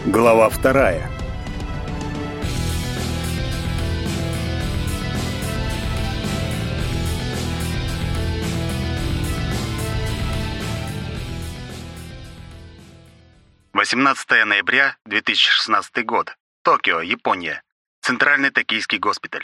Глава вторая. «18 ноября 2016 год. Токио, Япония. Центральный токийский госпиталь».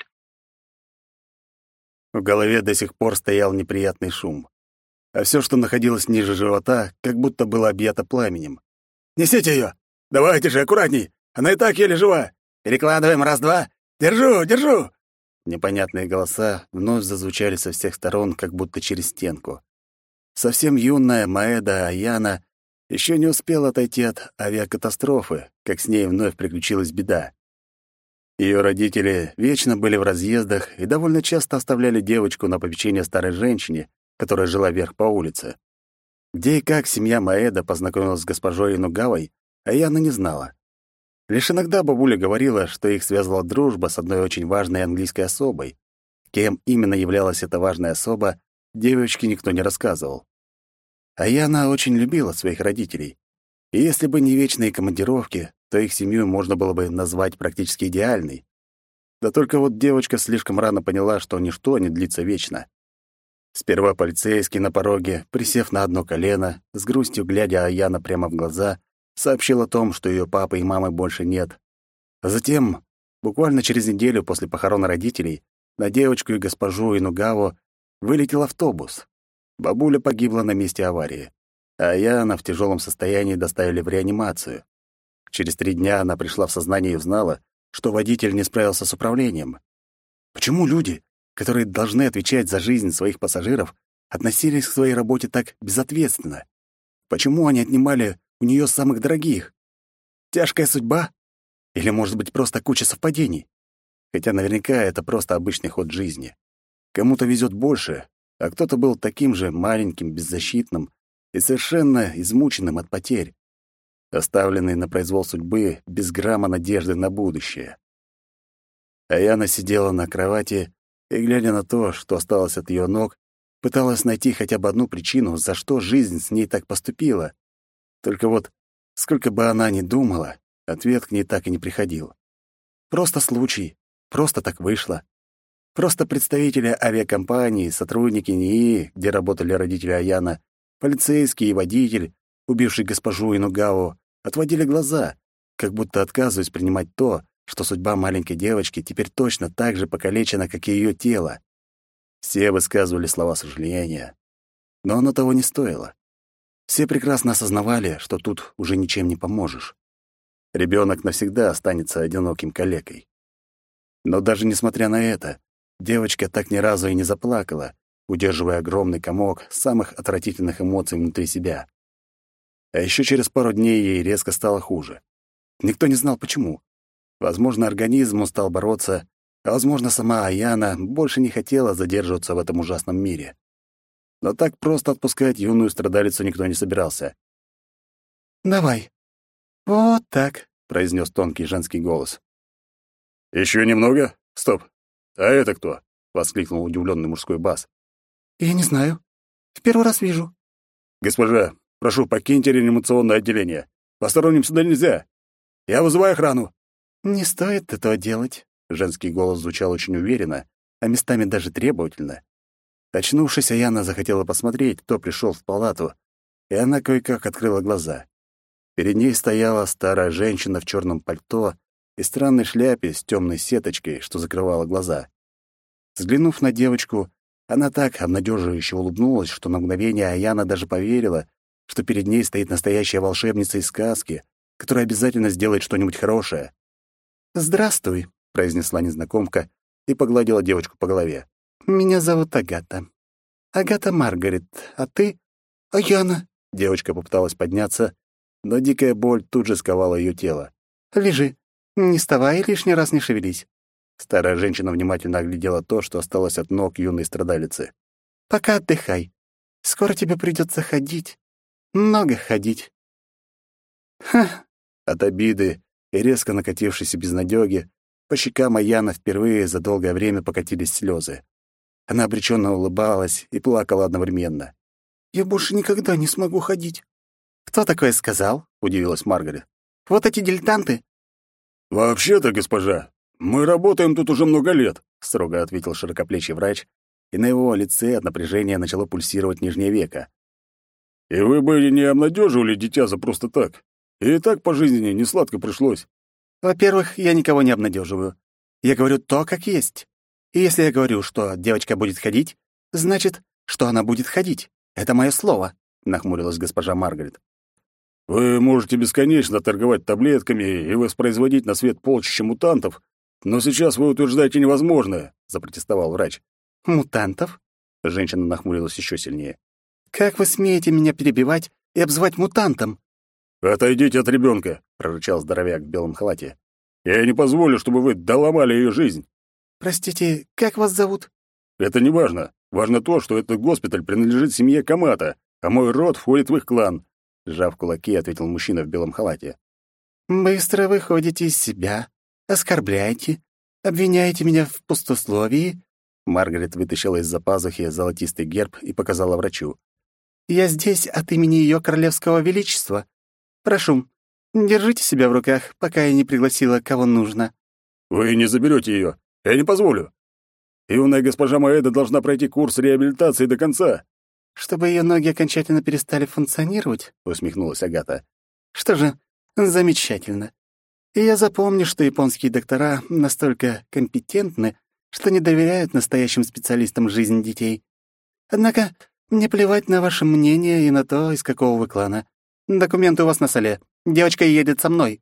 В голове до сих пор стоял неприятный шум. А все, что находилось ниже живота, как будто было объято пламенем. «Несите ее! Давайте же, аккуратней! Она и так еле жива! Перекладываем, раз-два! Держу, держу!» Непонятные голоса вновь зазвучали со всех сторон, как будто через стенку. Совсем юная Маэда Аяна еще не успела отойти от авиакатастрофы, как с ней вновь приключилась беда. Ее родители вечно были в разъездах и довольно часто оставляли девочку на попечение старой женщине, которая жила вверх по улице. Где и как семья Маэда познакомилась с госпожой Инугавой, Аяна не знала. Лишь иногда бабуля говорила, что их связывала дружба с одной очень важной английской особой. Кем именно являлась эта важная особа, девочке никто не рассказывал. Аяна очень любила своих родителей. И если бы не вечные командировки, то их семью можно было бы назвать практически идеальной. Да только вот девочка слишком рано поняла, что ничто не длится вечно. Сперва полицейский на пороге, присев на одно колено, с грустью глядя Аяна прямо в глаза, сообщил о том, что ее папы и мамы больше нет. А затем, буквально через неделю после похорон родителей, на девочку и госпожу Инугаву вылетел автобус. Бабуля погибла на месте аварии, а Аяна в тяжелом состоянии доставили в реанимацию. Через 3 дня она пришла в сознание и узнала, что водитель не справился с управлением. Почему люди, которые должны отвечать за жизнь своих пассажиров, относились к своей работе так безответственно? Почему они отнимали у нее самых дорогих? Тяжкая судьба? Или, может быть, просто куча совпадений? Хотя наверняка это просто обычный ход жизни. Кому-то везет больше, а кто-то был таким же маленьким, беззащитным и совершенно измученным от потерь, оставленный на произвол судьбы без грамма надежды на будущее. Аяна сидела на кровати и, глядя на то, что осталось от ее ног, пыталась найти хотя бы одну причину, за что жизнь с ней так поступила. Только вот, сколько бы она ни думала, ответ к ней так и не приходил. Просто случай, просто так вышло. Просто представители авиакомпании, сотрудники НИИ, где работали родители Аяна, полицейский и водитель, убивший госпожу Инугаву, отводили глаза, как будто отказываясь принимать то, что судьба маленькой девочки теперь точно так же покалечена, как и ее тело. Все высказывали слова сожаления, но оно того не стоило. Все прекрасно осознавали, что тут уже ничем не поможешь. Ребенок навсегда останется одиноким калекой. Но даже несмотря на это, девочка так ни разу и не заплакала, удерживая огромный комок самых отвратительных эмоций внутри себя. А еще через пару дней ей резко стало хуже. Никто не знал, почему. Возможно, организм устал бороться, а, возможно, сама Аяна больше не хотела задерживаться в этом ужасном мире. Но так просто отпускать юную страдалицу никто не собирался. «Давай. Вот так», — произнес тонкий женский голос. «Еще немного? Стоп. А это кто?» — воскликнул удивленный мужской бас. «Я не знаю. В первый раз вижу». «Госпожа, прошу, покиньте реанимационное отделение. Посторонним сюда нельзя. Я вызываю охрану». «Не стоит этого делать». Женский голос звучал очень уверенно, а местами даже требовательно. Очнувшись, Аяна захотела посмотреть, кто пришел в палату, и она кое-как открыла глаза. Перед ней стояла старая женщина в черном пальто и странной шляпе с темной сеточкой, что закрывала глаза. Взглянув на девочку, она так обнадеживающе улыбнулась, что на мгновение Аяна даже поверила, что перед ней стоит настоящая волшебница из сказки, которая обязательно сделает что-нибудь хорошее. «Здравствуй», — произнесла незнакомка и погладила девочку по голове. «Меня зовут Агата. Агата Маргарет, а ты?» «Аяна». Девочка попыталась подняться, но дикая боль тут же сковала ее тело. «Лежи. Не вставай и лишний раз не шевелись». Старая женщина внимательно оглядела то, что осталось от ног юной страдалицы. «Пока отдыхай. Скоро тебе придется ходить. Много ходить». «Ха!» От обиды и резко накатившейся безнадёги по щекам Аяна впервые за долгое время покатились слезы. Она обреченно улыбалась и плакала одновременно. «Я больше никогда не смогу ходить». «Кто такое сказал?» — удивилась Маргарет. Вот эти дилетанты». «Вообще-то, госпожа, мы работаем тут уже много лет», — строго ответил широкоплечий врач, и на его лице от напряжения начало пульсировать нижнее веко. «И вы бы не обнадеживали дитя за просто так. И так по жизни несладко пришлось». «Во-первых, я никого не обнадеживаю. Я говорю то, как есть. И если я говорю, что девочка будет ходить, значит, что она будет ходить. Это мое слово», — нахмурилась госпожа Маргарет. «Вы можете бесконечно торговать таблетками и воспроизводить на свет полчища мутантов, но сейчас вы утверждаете невозможное», — запротестовал врач. «Мутантов?» — женщина нахмурилась еще сильнее. «Как вы смеете меня перебивать и обзывать мутантом?» «Отойдите от ребенка», — прорычал здоровяк в белом халате. «Я не позволю, чтобы вы доломали ее жизнь». «Простите, как вас зовут?» «Это не важно. Важно то, что этот госпиталь принадлежит семье Камата, а мой род входит в их клан», — сжав кулаки, ответил мужчина в белом халате. «Быстро выходите из себя, оскорбляете, обвиняете меня в пустословии». Маргарет вытащила из-за пазухи золотистый герб и показала врачу. «Я здесь от имени Ее Королевского Величества. Прошу, держите себя в руках, пока я не пригласила, кого нужно». «Вы не заберете ее. Я не позволю. Юная госпожа Маэда должна пройти курс реабилитации до конца». «Чтобы ее ноги окончательно перестали функционировать?» — усмехнулась Агата. «Что же, замечательно. И я запомню, что японские доктора настолько компетентны, что не доверяют настоящим специалистам жизнь детей. Однако мне плевать на ваше мнение и на то, из какого вы клана. Документы у вас на столе. Девочка едет со мной».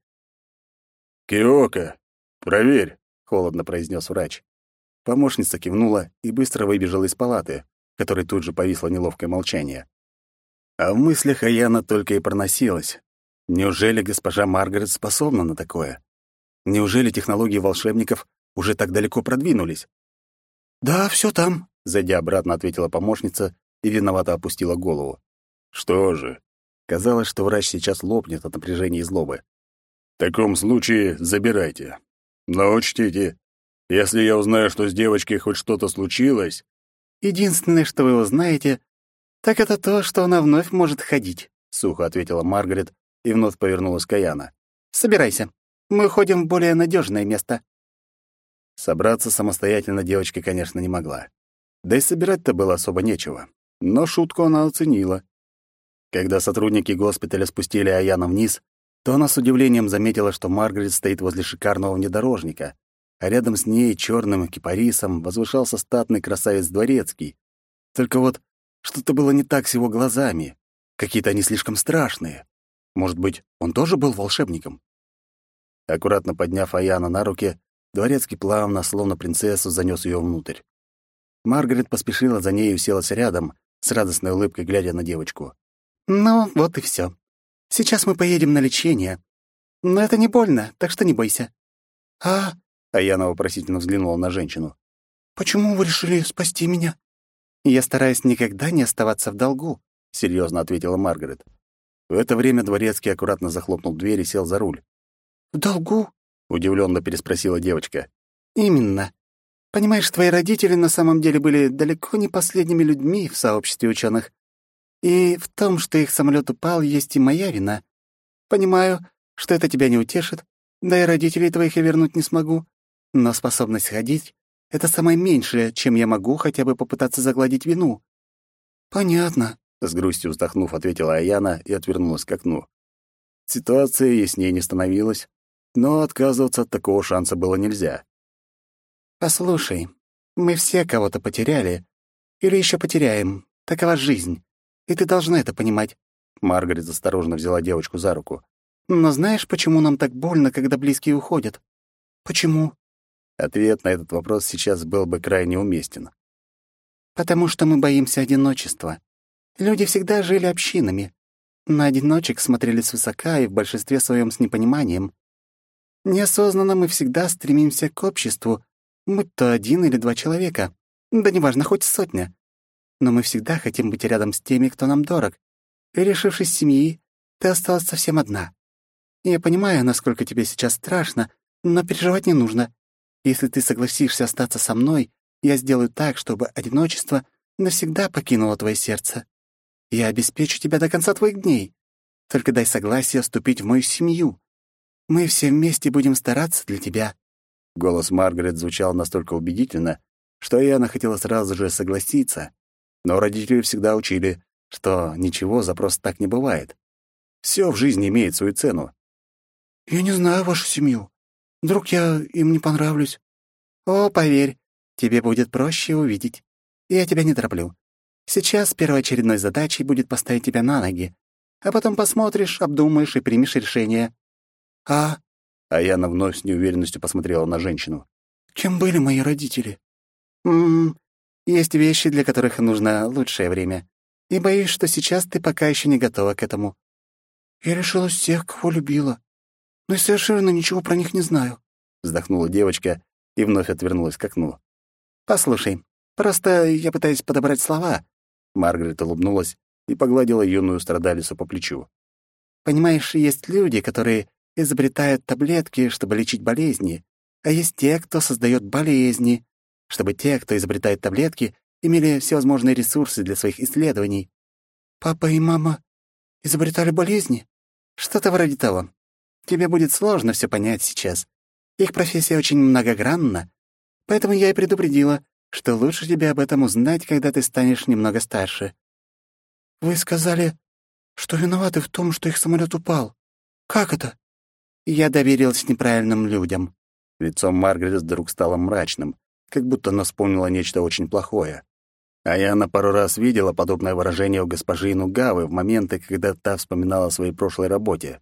«Киока, проверь», — холодно произнес врач. Помощница кивнула и быстро выбежала из палаты, в которой тут же повисло неловкое молчание. А в мыслях Аяна только и проносилась. Неужели госпожа Маргарет способна на такое? Неужели технологии волшебников уже так далеко продвинулись? «Да, все там», — зайдя обратно, ответила помощница и виновато опустила голову. «Что же?» Казалось, что врач сейчас лопнет от напряжения и злобы. «В таком случае забирайте. Но учтите, если я узнаю, что с девочкой хоть что-то случилось...» «Единственное, что вы узнаете, так это то, что она вновь может ходить», — сухо ответила Маргарет и вновь повернулась к Аяна. «Собирайся. Мы уходим в более надежное место». Собраться самостоятельно девочка, конечно, не могла. Да и собирать-то было особо нечего. Но шутку она оценила. Когда сотрудники госпиталя спустили Аяна вниз, то она с удивлением заметила, что Маргарет стоит возле шикарного внедорожника, а рядом с ней черным кипарисом возвышался статный красавец Дворецкий. Только вот что-то было не так с его глазами. Какие-то они слишком страшные. Может быть, он тоже был волшебником? Аккуратно подняв Аяна на руки, Дворецкий плавно, словно принцессу, занёс её внутрь. Маргарет поспешила за ней и уселась рядом, с радостной улыбкой глядя на девочку. «Ну, вот и всё. Сейчас мы поедем на лечение. Но это не больно, так что не бойся». Аяна вопросительно взглянула на женщину. «Почему вы решили спасти меня?» «Я стараюсь никогда не оставаться в долгу», — серьёзно ответила Маргарет. В это время Дворецкий аккуратно захлопнул дверь и сел за руль. «В долгу?» — удивлённо переспросила девочка. «Именно. Понимаешь, твои родители на самом деле были далеко не последними людьми в сообществе учёных. И в том, что их самолёт упал, есть и моя вина. Понимаю, что это тебя не утешит, да и родителей твоих я вернуть не смогу. Но способность ходить — это самое меньшее, чем я могу хотя бы попытаться загладить вину». «Понятно», — с грустью вздохнув, ответила Аяна и отвернулась к окну. Ситуация яснее не становилась, но отказываться от такого шанса было нельзя. «Послушай, мы все кого-то потеряли или ещё потеряем. Такова жизнь, и ты должна это понимать». Маргарет осторожно взяла девочку за руку. «Но знаешь, почему нам так больно, когда близкие уходят?» «Почему?» Ответ на этот вопрос сейчас был бы крайне уместен. «Потому что мы боимся одиночества. Люди всегда жили общинами. На одиночек смотрели свысока и в большинстве своем с непониманием. Неосознанно мы всегда стремимся к обществу, будь то 1 или 2 человека, да неважно, хоть сотня. Но мы всегда хотим быть рядом с теми, кто нам дорог. И, лишившись семьи, ты осталась совсем одна. Я понимаю, насколько тебе сейчас страшно, но переживать не нужно. Если ты согласишься остаться со мной, я сделаю так, чтобы одиночество навсегда покинуло твое сердце. Я обеспечу тебя до конца твоих дней. Только дай согласие вступить в мою семью. Мы все вместе будем стараться для тебя». Голос Маргарет звучал настолько убедительно, что Яна хотела сразу же согласиться. Но родители всегда учили, что ничего за просто так не бывает. Все в жизни имеет свою цену. «Я не знаю вашу семью. Вдруг я им не понравлюсь?» «О, поверь, тебе будет проще увидеть. Я тебя не тороплю. Сейчас первоочередной задачей будет поставить тебя на ноги, а потом посмотришь, обдумаешь и примешь решение». «А...» А Яна вновь с неуверенностью посмотрела на женщину. «Кем были мои родители?» Есть вещи, для которых нужно лучшее время. И боюсь, что сейчас ты пока еще не готова к этому». «Я решилась тех, кого любила, но я совершенно ничего про них не знаю», — вздохнула девочка и вновь отвернулась к окну. «Послушай, просто я пытаюсь подобрать слова». Маргарет улыбнулась и погладила юную страдалицу по плечу. «Понимаешь, есть люди, которые изобретают таблетки, чтобы лечить болезни, а есть те, кто создает болезни, чтобы те, кто изобретает таблетки, имели всевозможные ресурсы для своих исследований». «Папа и мама изобретали болезни?» «Что-то вроде того. Тебе будет сложно все понять сейчас. Их профессия очень многогранна, поэтому я и предупредила, что лучше тебе об этом узнать, когда ты станешь немного старше». «Вы сказали, что виноваты в том, что их самолет упал. Как это?» «Я доверилась неправильным людям». Лицо Маргарет вдруг стало мрачным, как будто она вспомнила нечто очень плохое. А я на пару раз видела подобное выражение у госпожи Инугавы в моменты, когда та вспоминала о своей прошлой работе.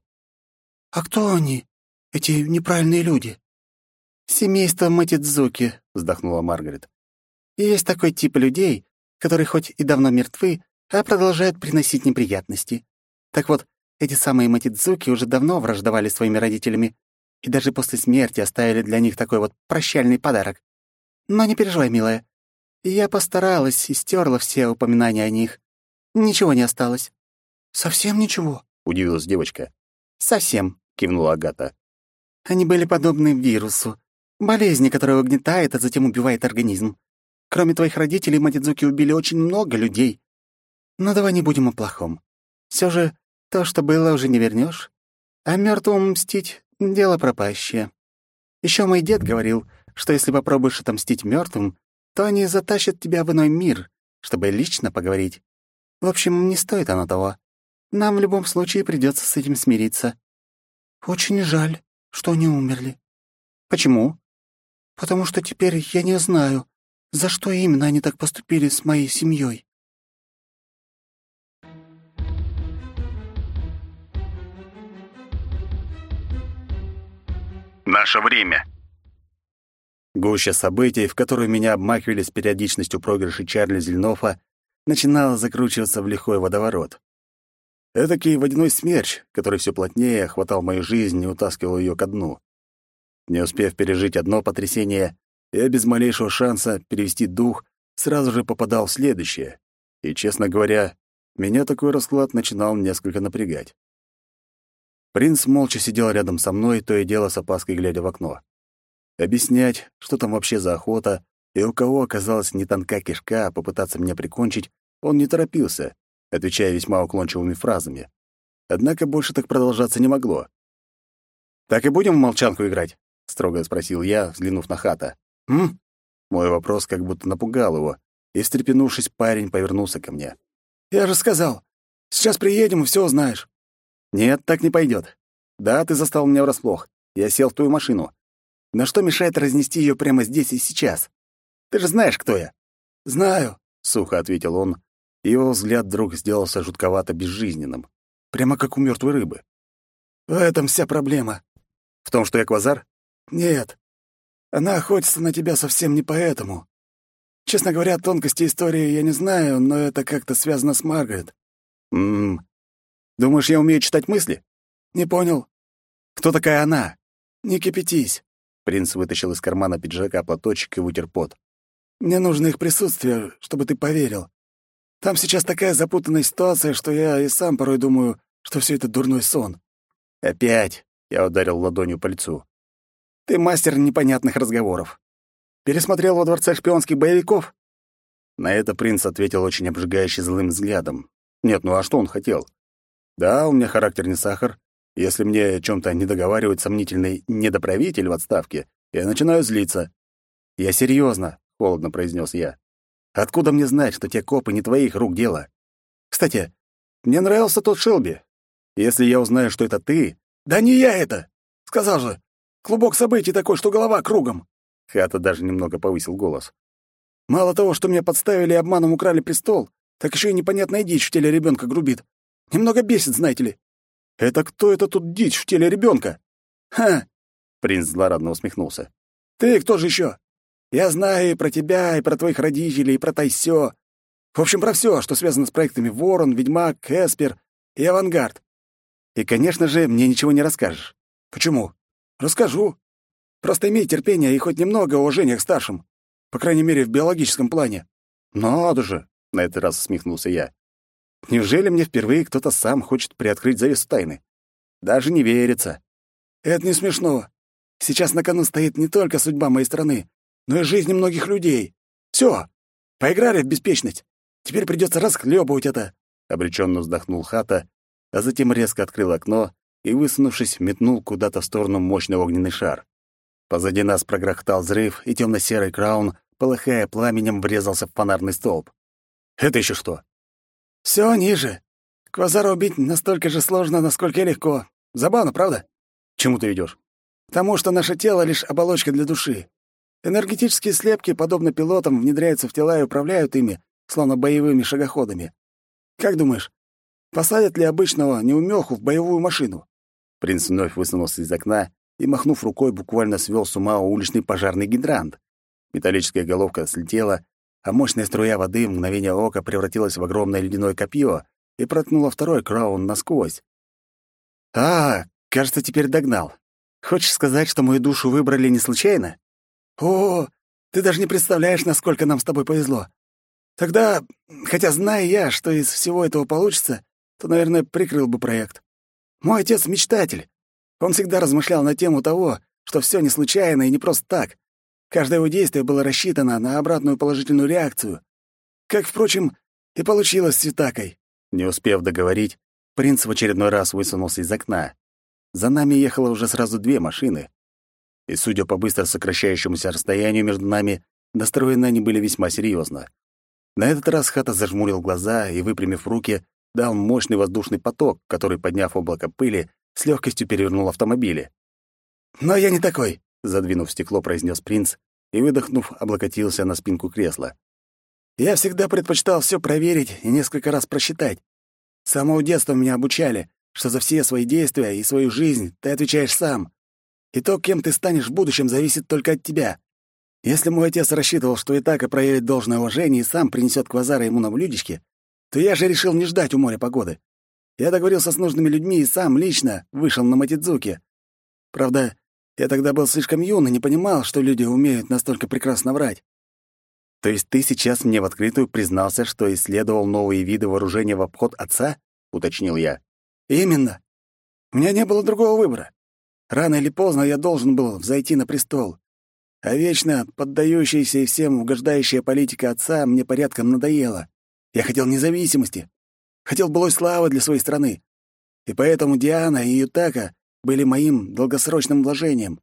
«А кто они, эти неправильные люди?» «Семейство Матидзуки», — вздохнула Маргарет. «И есть такой тип людей, которые хоть и давно мертвы, а продолжают приносить неприятности. Так вот, эти самые Матидзуки уже давно враждовали с своими родителями и даже после смерти оставили для них такой вот прощальный подарок. Но не переживай, милая. Я постаралась и стерла все упоминания о них. Ничего не осталось». «Совсем ничего?» — удивилась девочка. «Совсем», — кивнула Агата. «Они были подобны вирусу, болезни, которая угнетает, а затем убивает организм. Кроме твоих родителей, Матидзуки убили очень много людей. Но давай не будем о плохом. Все же то, что было, уже не вернешь. А мертвому мстить — дело пропащее. Еще мой дед говорил, что если попробуешь отомстить мертвым, то они затащат тебя в иной мир, чтобы лично поговорить. В общем, не стоит оно того. Нам в любом случае придется с этим смириться». «Очень жаль, что они умерли». «Почему?» «Потому что теперь я не знаю, за что именно они так поступили с моей семьей». Наше время. Гуща событий, в которую меня обмакивали с периодичностью проигрышей Чарли Зельнофа, начинала закручиваться в лихой водоворот. Эдакий водяной смерч, который все плотнее охватал мою жизнь и утаскивал ее ко дну. Не успев пережить одно потрясение, я без малейшего шанса перевести дух сразу же попадал в следующее. И, честно говоря, меня такой расклад начинал несколько напрягать. Принц молча сидел рядом со мной, то и дело с опаской глядя в окно. Объяснять, что там вообще за охота, и у кого оказалась не тонка кишка, а попытаться меня прикончить, он не торопился, отвечая весьма уклончивыми фразами. Однако больше так продолжаться не могло. «Так и будем в молчанку играть?» — строго спросил я, взглянув на Хата. «М?» Мой вопрос как будто напугал его, и, встрепенувшись, парень повернулся ко мне. «Я же сказал, сейчас приедем и все узнаешь». «Нет, так не пойдет. Да, ты застал меня врасплох. Я сел в твою машину. Но что мешает разнести ее прямо здесь и сейчас? Ты же знаешь, кто я». «Знаю», — сухо ответил он, и его взгляд вдруг сделался жутковато безжизненным, прямо как у мертвой рыбы. «В этом вся проблема». «В том, что я квазар?» «Нет. Она охотится на тебя совсем не поэтому. Честно говоря, тонкости истории я не знаю, но это как-то связано с Маргарет». Думаешь, я умею читать мысли?» «Не понял». «Кто такая она?» «Не кипятись». Принц вытащил из кармана пиджака платочек и вытер пот. «Мне нужно их присутствие, чтобы ты поверил. Там сейчас такая запутанная ситуация, что я и сам порой думаю, что все это дурной сон». «Опять?» — я ударил ладонью по лицу. «Ты мастер непонятных разговоров. Пересмотрел во дворце шпионских боевиков?» На это принц ответил очень обжигающе злым взглядом. Нет, ну а что он хотел? Да, у меня характер не сахар, Если мне о чем-то не договаривает сомнительный недоправитель в отставке, я начинаю злиться. «Я серьезно, холодно произнес я. «Откуда мне знать, что те копы не твоих рук дело? Кстати, мне нравился тот Шелби. Если я узнаю, что это ты...» «Да не я это! Сказал же, клубок событий такой, что голова кругом!» Хата даже немного повысил голос. «Мало того, что меня подставили и обманом украли престол, так еще и непонятная дичь в теле ребенка грубит. Немного бесит, знаете ли». «Это кто это тут дичь в теле ребенка?» «Ха!» — принц злорадно усмехнулся. «Ты кто же еще? Я знаю и про тебя, и про твоих родителей, и про Тайсё. В общем, про все, что связано с проектами «Ворон», «Ведьмак», «Эспер» и «Авангард». И, конечно же, мне ничего не расскажешь. Почему? Расскажу. Просто имей терпение и хоть немного уважения к старшим. По крайней мере, в биологическом плане. Надо же, на этот раз усмехнулся я. Неужели мне впервые кто-то сам хочет приоткрыть завесу тайны? Даже не верится. Это не смешно. Сейчас на кону стоит не только судьба моей страны, но и жизни многих людей. Все, поиграли в беспечность. Теперь придется расхлебывать это. Обреченно вздохнул Хата, а затем резко открыл окно и, высунувшись, метнул куда-то в сторону мощный огненный шар. Позади нас прогрохотал взрыв, и темно-серый краун, полыхая пламенем, врезался в фонарный столб. «Это еще что?» «Все ниже. Квазара убить настолько же сложно, насколько и легко. Забавно, правда?» «Чему ты идешь?» «К тому, что наше тело — лишь оболочка для души. Энергетические слепки, подобно пилотам, внедряются в тела и управляют ими, словно боевыми шагоходами. Как думаешь, посадят ли обычного неумеху в боевую машину?» Принц вновь высунулся из окна и, махнув рукой, буквально свел с ума уличный пожарный гидрант. Металлическая головка слетела, а мощная струя воды в мгновение ока превратилась в огромное ледяное копье и проткнула второй краун насквозь. Кажется, теперь догнал. Хочешь сказать, что мою душу выбрали не случайно? О, ты даже не представляешь, насколько нам с тобой повезло. Тогда, хотя зная я, что из всего этого получится, то, наверное, прикрыл бы проект. Мой отец — мечтатель. Он всегда размышлял на тему того, что все не случайно и не просто так. Каждое его действие было рассчитано на обратную положительную реакцию. Как, впрочем, и получилось с Ютакой. Не успев договорить, принц в очередной раз высунулся из окна. За нами ехало уже сразу 2 машины. И, судя по быстро сокращающемуся расстоянию между нами, настроены они были весьма серьезно. На этот раз Хата зажмурил глаза и, выпрямив руки, дал мощный воздушный поток, который, подняв облако пыли, с легкостью перевернул автомобили. «Но я не такой», — задвинув стекло, произнес принц и, выдохнув, облокотился на спинку кресла. «Я всегда предпочитал все проверить и несколько раз просчитать. С самого детства меня обучали, что за все свои действия и свою жизнь ты отвечаешь сам. И то, кем ты станешь в будущем, зависит только от тебя. Если мой отец рассчитывал, что Итака проявит должное уважение и сам принесет квазара ему на блюдечке, то я же решил не ждать у моря погоды. Я договорился с нужными людьми и сам лично вышел на Матидзуки. Правда, я тогда был слишком юн и не понимал, что люди умеют настолько прекрасно врать. То есть ты сейчас мне в открытую признался, что исследовал новые виды вооружения в обход отца? Уточнил я. Именно. У меня не было другого выбора. Рано или поздно я должен был взойти на престол. А вечно поддающаяся и всем угождающая политика отца мне порядком надоела. Я хотел независимости. Хотел былой славы для своей страны. И поэтому Диана и Ютака были моим долгосрочным вложением.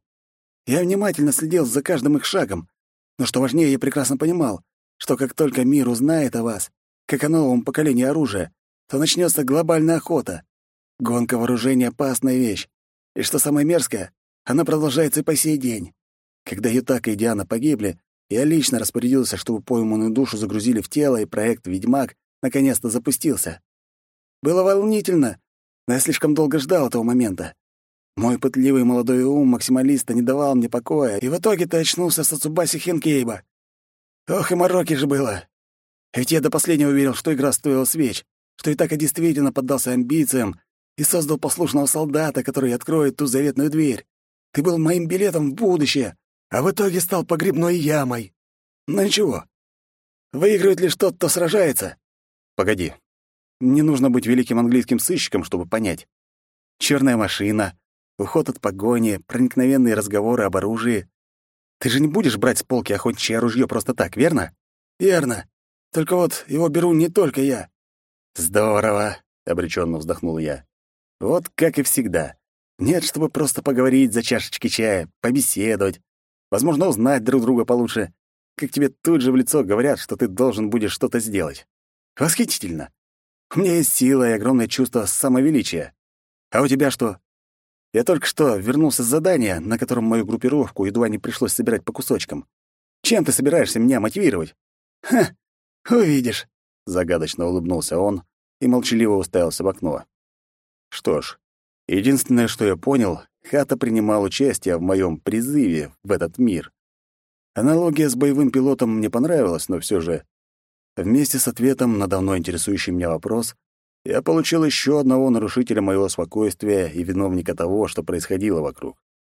Я внимательно следил за каждым их шагом. Но что важнее, я прекрасно понимал, что как только мир узнает о вас, как о новом поколении оружия, то начнется глобальная охота. Гонка вооружения — опасная вещь. И что самое мерзкое, она продолжается и по сей день. Когда Ютака и Диана погибли, я лично распорядился, чтобы пойманную душу загрузили в тело, и проект «Ведьмак» наконец-то запустился. Было волнительно, но я слишком долго ждал этого момента. Мой пытливый молодой ум максималиста не давал мне покоя, и в итоге-то очнулся с Ацубаси Хенкейба. Ох, и мороки же было. Ведь я до последнего верил, что игра стоила свеч, что Итака действительно поддался амбициям и создал послушного солдата, который откроет ту заветную дверь. Ты был моим билетом в будущее, а в итоге стал погребной ямой. Но ничего. Выигрывает лишь тот, кто сражается. Погоди. Не нужно быть великим английским сыщиком, чтобы понять. Черная машина, уход от погони, проникновенные разговоры об оружии. Ты же не будешь брать с полки охотничье ружье просто так, верно? Верно. Только вот его беру не только я. Здорово, обреченно вздохнул я. Вот как и всегда. Нет, чтобы просто поговорить за чашечкой чая, побеседовать, возможно, узнать друг друга получше, как тебе тут же в лицо говорят, что ты должен будешь что-то сделать. Восхитительно. У меня есть сила и огромное чувство самовеличия. А у тебя что? Я только что вернулся с задания, на котором мою группировку едва не пришлось собирать по кусочкам. Чем ты собираешься меня мотивировать? Ха, увидишь, загадочно улыбнулся он и молчаливо уставился в окно. Что ж, единственное, что я понял, Хата принимал участие в моем призыве в этот мир. Аналогия с боевым пилотом мне понравилась, но все же вместе с ответом на давно интересующий меня вопрос я получил еще одного нарушителя моего спокойствия и виновника того, что происходило вокруг.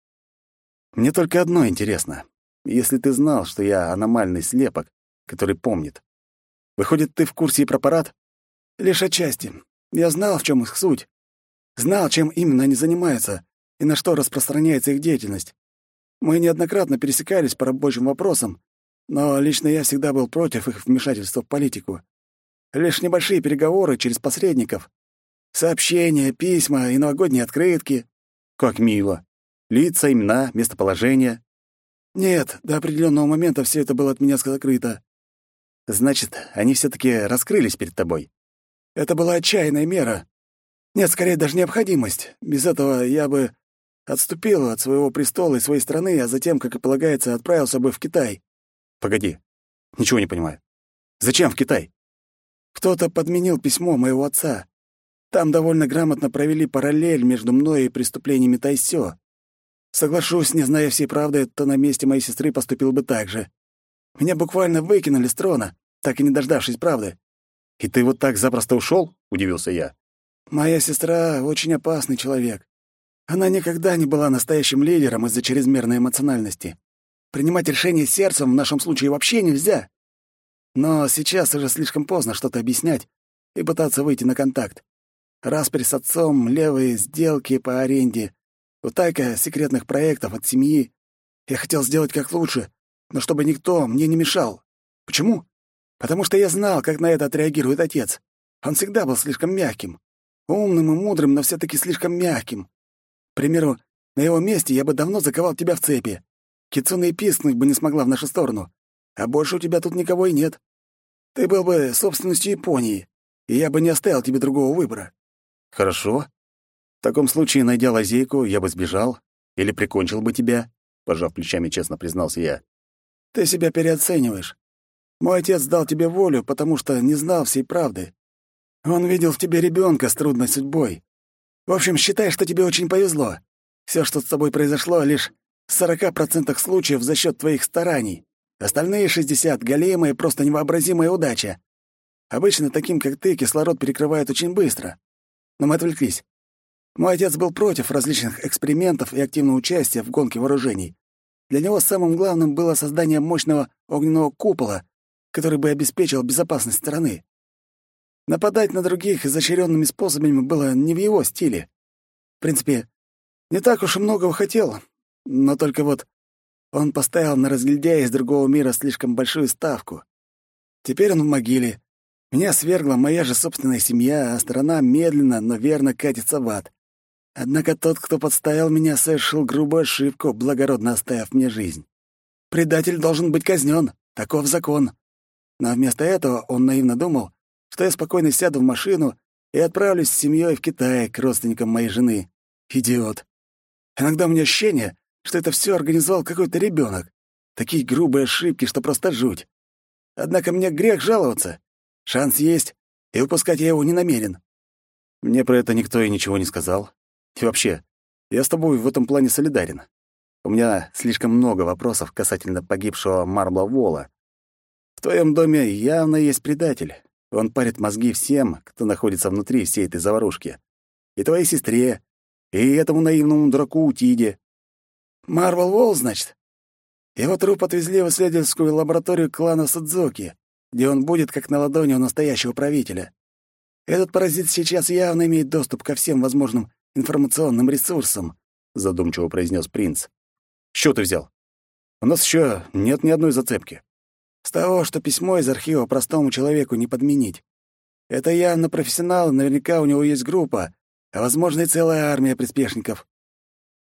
Мне только одно интересно. Если ты знал, что я аномальный слепок, который помнит, выходит, ты в курсе и про парад? Лишь отчасти. Я знал, в чем их суть. Знал, чем именно они занимаются и на что распространяется их деятельность. Мы неоднократно пересекались по рабочим вопросам, но лично я всегда был против их вмешательства в политику. Лишь небольшие переговоры через посредников. Сообщения, письма и новогодние открытки. Как мило. Лица, имена, местоположение. Нет, до определенного момента все это было от меня скрыто. Значит, они все-таки раскрылись перед тобой. Это была отчаянная мера. Нет, скорее даже необходимость. Без этого я бы отступил от своего престола и своей страны, а затем, как и полагается, отправился бы в Китай. Погоди, ничего не понимаю. Зачем в Китай? Кто-то подменил письмо моего отца. Там довольно грамотно провели параллель между мной и преступлениями Тайсё. Соглашусь, не зная всей правды, то на месте моей сестры поступил бы так же. Меня буквально выкинули с трона, так и не дождавшись правды. «И ты вот так запросто ушел? Удивился я. «Моя сестра очень опасный человек. Она никогда не была настоящим лидером из-за чрезмерной эмоциональности. Принимать решения сердцем в нашем случае вообще нельзя. Но сейчас уже слишком поздно что-то объяснять и пытаться выйти на контакт. Распри с отцом, левые сделки по аренде, утайка секретных проектов от семьи. Я хотел сделать как лучше, но чтобы никто мне не мешал. Почему? Потому что я знал, как на это отреагирует отец. Он всегда был слишком мягким. Умным и мудрым, но все-таки слишком мягким. К примеру, на его месте я бы давно заковал тебя в цепи. Кицуне и пискнуть бы не смогла в нашу сторону. А больше у тебя тут никого и нет. Ты был бы собственностью Японии, и я бы не оставил тебе другого выбора». «Хорошо. В таком случае, найдя лазейку, я бы сбежал или прикончил бы тебя», — пожав плечами, честно признался я. «Ты себя переоцениваешь. Мой отец дал тебе волю, потому что не знал всей правды. Он видел в тебе ребенка с трудной судьбой. В общем, считай, что тебе очень повезло. Все, что с тобой произошло, лишь в 40% случаев за счет твоих стараний. Остальные 60 — големая, просто невообразимая удача. Обычно таким, как ты, кислород перекрывают очень быстро. Но мы отвлеклись. Мой отец был против различных экспериментов и активного участия в гонке вооружений. Для него самым главным было создание мощного огненного купола, который бы обеспечил безопасность страны. Нападать на других изощренными способами было не в его стиле. В принципе, не так уж и многого хотел, но только вот он поставил на разгильдяя из другого мира слишком большую ставку. Теперь он в могиле. Меня свергла моя же собственная семья, а страна медленно, но верно катится в ад. Однако тот, кто подставил меня, совершил грубую ошибку, благородно оставив мне жизнь. Предатель должен быть казнен, таков закон. Но вместо этого он наивно думал, что я спокойно сяду в машину и отправлюсь с семьей в Китай к родственникам моей жены. Идиот. Иногда у меня ощущение, что это все организовал какой-то ребенок. Такие грубые ошибки, что просто жуть. Однако мне грех жаловаться. Шанс есть, и упускать я его не намерен. Мне про это никто и ничего не сказал. И вообще, я с тобой в этом плане солидарен. У меня слишком много вопросов касательно погибшего Марбла Вола. В твоем доме явно есть предатель. Он парит мозги всем, кто находится внутри всей этой заварушки. И твоей сестре, и этому наивному дураку Утиде. Марбл Вол, значит? Его труп отвезли в исследовательскую лабораторию клана Судзуки, где он будет как на ладони у настоящего правителя. Этот паразит сейчас явно имеет доступ ко всем возможным информационным ресурсам, задумчиво произнес принц. С чего ты взял? У нас еще нет ни одной зацепки. С того, что письмо из архива простому человеку не подменить. Это явно профессионал, наверняка у него есть группа, а, возможно, и целая армия приспешников.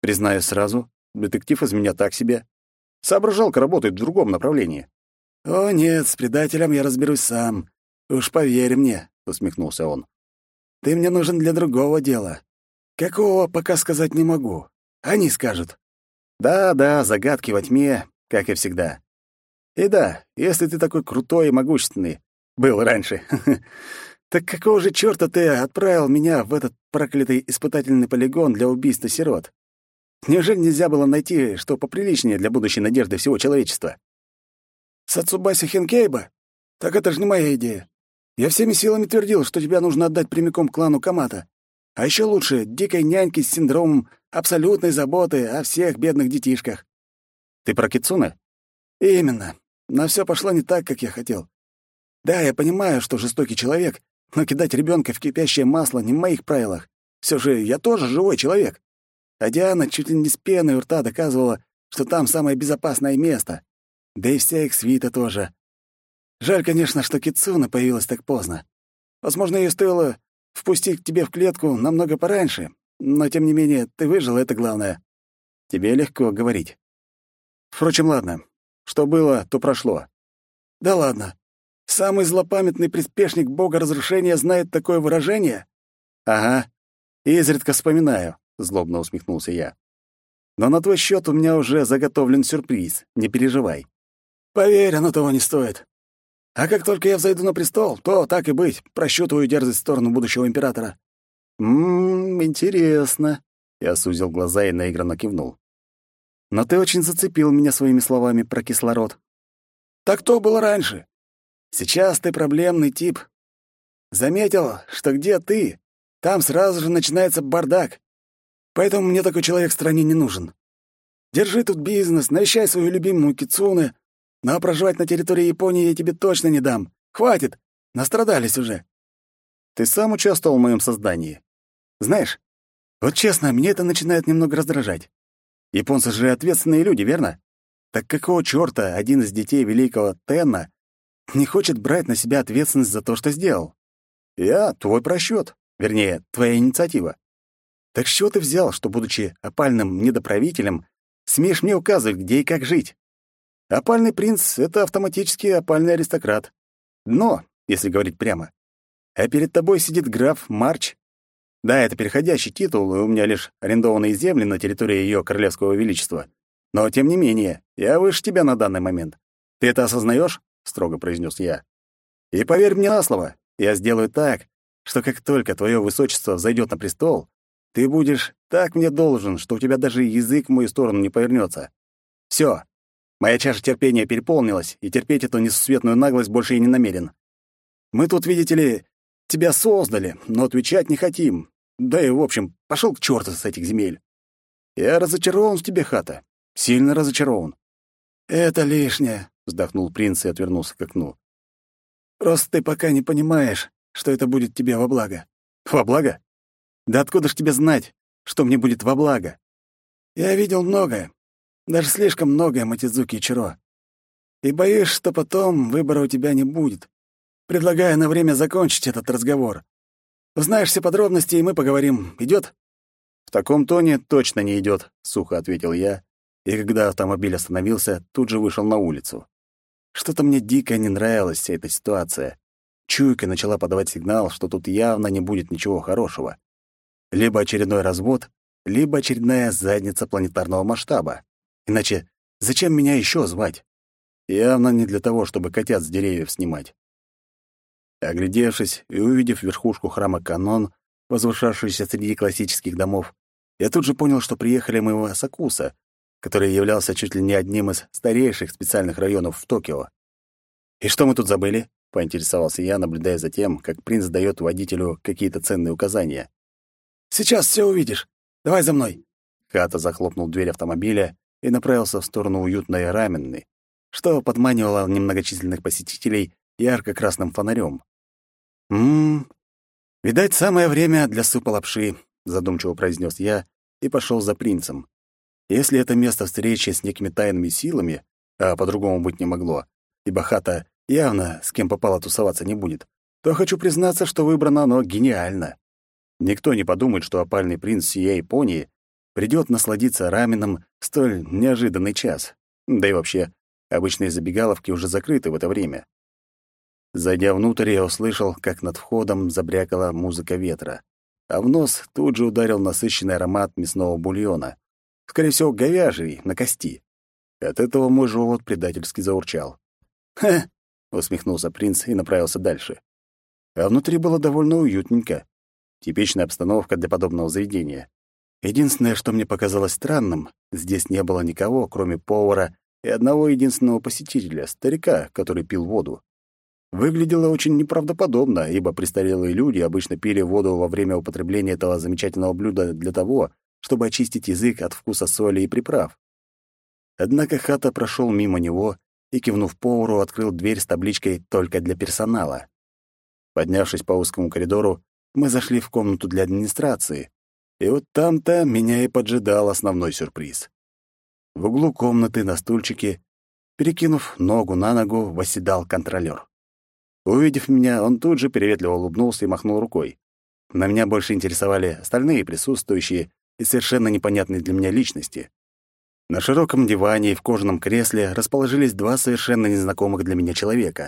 Признаюсь сразу, детектив из меня так себе. Соображалка работает в другом направлении. «О, нет, с предателем я разберусь сам. Уж поверь мне», — усмехнулся он. «Ты мне нужен для другого дела. Какого, пока сказать не могу. Они скажут». «Да, загадки во тьме, как и всегда. И да, если ты такой крутой и могущественный, был раньше, так какого же чёрта ты отправил меня в этот проклятый испытательный полигон для убийства сирот? Неужели нельзя было найти что поприличнее для будущей надежды всего человечества?» «Сацубаси Хинкейба? Так это же не моя идея. Я всеми силами твердил, что тебя нужно отдать прямиком к клану Камата. А еще лучше дикой няньки с синдромом абсолютной заботы о всех бедных детишках». «Ты про Кицуне?» «Именно. Но все пошло не так, как я хотел. Да, я понимаю, что жестокий человек, но кидать ребенка в кипящее масло не в моих правилах. Все же я тоже живой человек. А Диана чуть ли не с пеной у рта доказывала, что там самое безопасное место. Да и вся их свита тоже. Жаль, конечно, что Кицуна появилась так поздно. Возможно, ей стоило впустить к тебе в клетку намного пораньше, но, тем не менее, ты выжил, это главное. Тебе легко говорить. Впрочем, ладно. Что было, то прошло. Да ладно. Самый злопамятный приспешник бога разрушения знает такое выражение? Ага. Изредка вспоминаю, злобно усмехнулся я. Но на твой счет у меня уже заготовлен сюрприз, не переживай. Поверь, оно того не стоит. А как только я взойду на престол, то, так и быть, прощу твою дерзость в сторону будущего императора. Интересно. Я сузил глаза и наигранно кивнул. Но ты очень зацепил меня своими словами про кислород. Так то было раньше. Сейчас ты проблемный тип. Заметил, что где ты, там сразу же начинается бардак. Поэтому мне такой человек в стране не нужен. Держи тут бизнес, навещай свою любимую Кицуне, но проживать на территории Японии я тебе точно не дам. Хватит, настрадались уже. Ты сам участвовал в моем создании. Знаешь, вот честно, меня это начинает немного раздражать. Японцы же ответственные люди, верно? Так какого чёрта один из детей великого Тенна не хочет брать на себя ответственность за то, что сделал? Я — твой просчёт, вернее, твоя инициатива. Так с чего ты взял, что, будучи опальным недоправителем, смеешь мне указывать, где и как жить? Опальный принц — это автоматически опальный аристократ. Дно, если говорить прямо. А перед тобой сидит граф Марч. Да, это переходящий титул, и у меня лишь арендованные земли на территории Её Королевского Величества. Но, тем не менее, я выше тебя на данный момент. Ты это осознаешь? Строго произнес я. И поверь мне на слово, я сделаю так, что как только твое высочество взойдет на престол, ты будешь так мне должен, что у тебя даже язык в мою сторону не повернется. Все, моя чаша терпения переполнилась, и терпеть эту несусветную наглость больше я не намерен. Мы тут, видите ли, тебя создали, но отвечать не хотим. Да и, в общем, пошел к черту с этих земель. Я разочарован в тебе, Хата. Сильно разочарован. Это лишнее, вздохнул принц и отвернулся к окну. Просто ты пока не понимаешь, что это будет тебе во благо. Во благо? Да откуда ж тебе знать, что мне будет во благо? Я видел многое, даже слишком многое, Мотидзуки Ичиро. И боюсь, что потом выбора у тебя не будет. Предлагаю на время закончить этот разговор. Узнаешь все подробности, и мы поговорим. Идёт? В таком тоне точно не идёт, сухо ответил я, и когда автомобиль остановился, тут же вышел на улицу. Что-то мне дико не нравилась вся эта ситуация. Чуйка начала подавать сигнал, что тут явно не будет ничего хорошего. Либо очередной развод, либо очередная задница планетарного масштаба. Иначе зачем меня ещё звать? Явно не для того, чтобы котят с деревьев снимать. Оглядевшись и увидев верхушку храма Канон, возвышавшуюся среди классических домов, я тут же понял, что приехали мы в Асакуса, который являлся чуть ли не одним из старейших специальных районов в Токио. «И что мы тут забыли?» — поинтересовался я, наблюдая за тем, как принц даёт водителю какие-то ценные указания. «Сейчас всё увидишь. Давай за мной!» Хата захлопнул дверь автомобиля и направился в сторону уютной раменной, что подманивало немногочисленных посетителей ярко-красным фонарем. Видать, самое время для супа лапши», — задумчиво произнес я и пошел за принцем. Если это место встречи с некими тайными силами, а по-другому быть не могло, ибо Хата явно с кем попало тусоваться не будет, то хочу признаться, что выбрано оно гениально. Никто не подумает, что опальный принц всей Японии придёт насладиться раменом в столь неожиданный час. Да и вообще, обычные забегаловки уже закрыты в это время. Зайдя внутрь, я услышал, как над входом забрякала музыка ветра, а в нос тут же ударил насыщенный аромат мясного бульона. Скорее всего, говяжий, на кости. От этого мой живот предательски заурчал. «Ха!» — усмехнулся принц и направился дальше. А внутри было довольно уютненько. Типичная обстановка для подобного заведения. Единственное, что мне показалось странным, здесь не было никого, кроме повара и одного единственного посетителя, старика, который пил воду. Выглядело очень неправдоподобно, ибо престарелые люди обычно пили воду во время употребления этого замечательного блюда для того, чтобы очистить язык от вкуса соли и приправ. Однако Хата прошел мимо него и, кивнув повару, открыл дверь с табличкой «Только для персонала». Поднявшись по узкому коридору, мы зашли в комнату для администрации, и вот там-то меня и поджидал основной сюрприз. В углу комнаты на стульчике, перекинув ногу на ногу, восседал контролёр. Увидев меня, он тут же приветливо улыбнулся и махнул рукой. На меня больше интересовали остальные присутствующие и совершенно непонятные для меня личности. На широком диване и в кожаном кресле расположились два совершенно незнакомых для меня человека.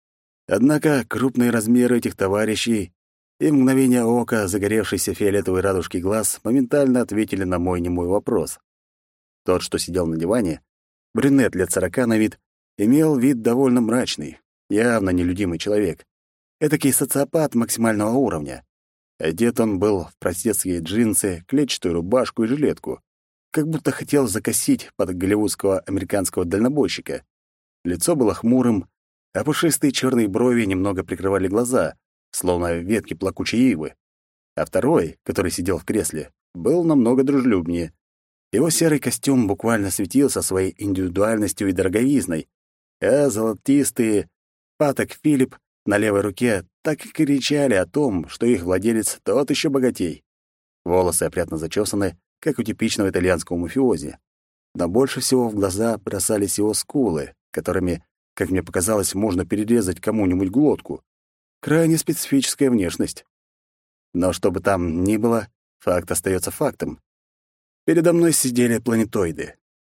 Однако крупные размеры этих товарищей и в мгновение ока загоревшийся фиолетовой радужки глаз моментально ответили на мой немой вопрос. Тот, что сидел на диване, брюнет лет 40 на вид, имел вид довольно мрачный, явно нелюдимый человек. Этакий социопат максимального уровня. Одет он был в простецкие джинсы, клетчатую рубашку и жилетку, как будто хотел закосить под голливудского американского дальнобойщика. Лицо было хмурым, а пушистые черные брови немного прикрывали глаза, словно ветки плакучей ивы. А второй, который сидел в кресле, был намного дружелюбнее. Его серый костюм буквально светился своей индивидуальностью и дороговизной, а золотистые Паток Филипп на левой руке так и кричали о том, что их владелец тот еще богатей. Волосы опрятно зачесаны, как у типичного итальянского мафиози. Но больше всего в глаза бросались его скулы, которыми, как мне показалось, можно перерезать кому-нибудь глотку. Крайне специфическая внешность. Но что бы там ни было, факт остается фактом. Передо мной сидели планетоиды.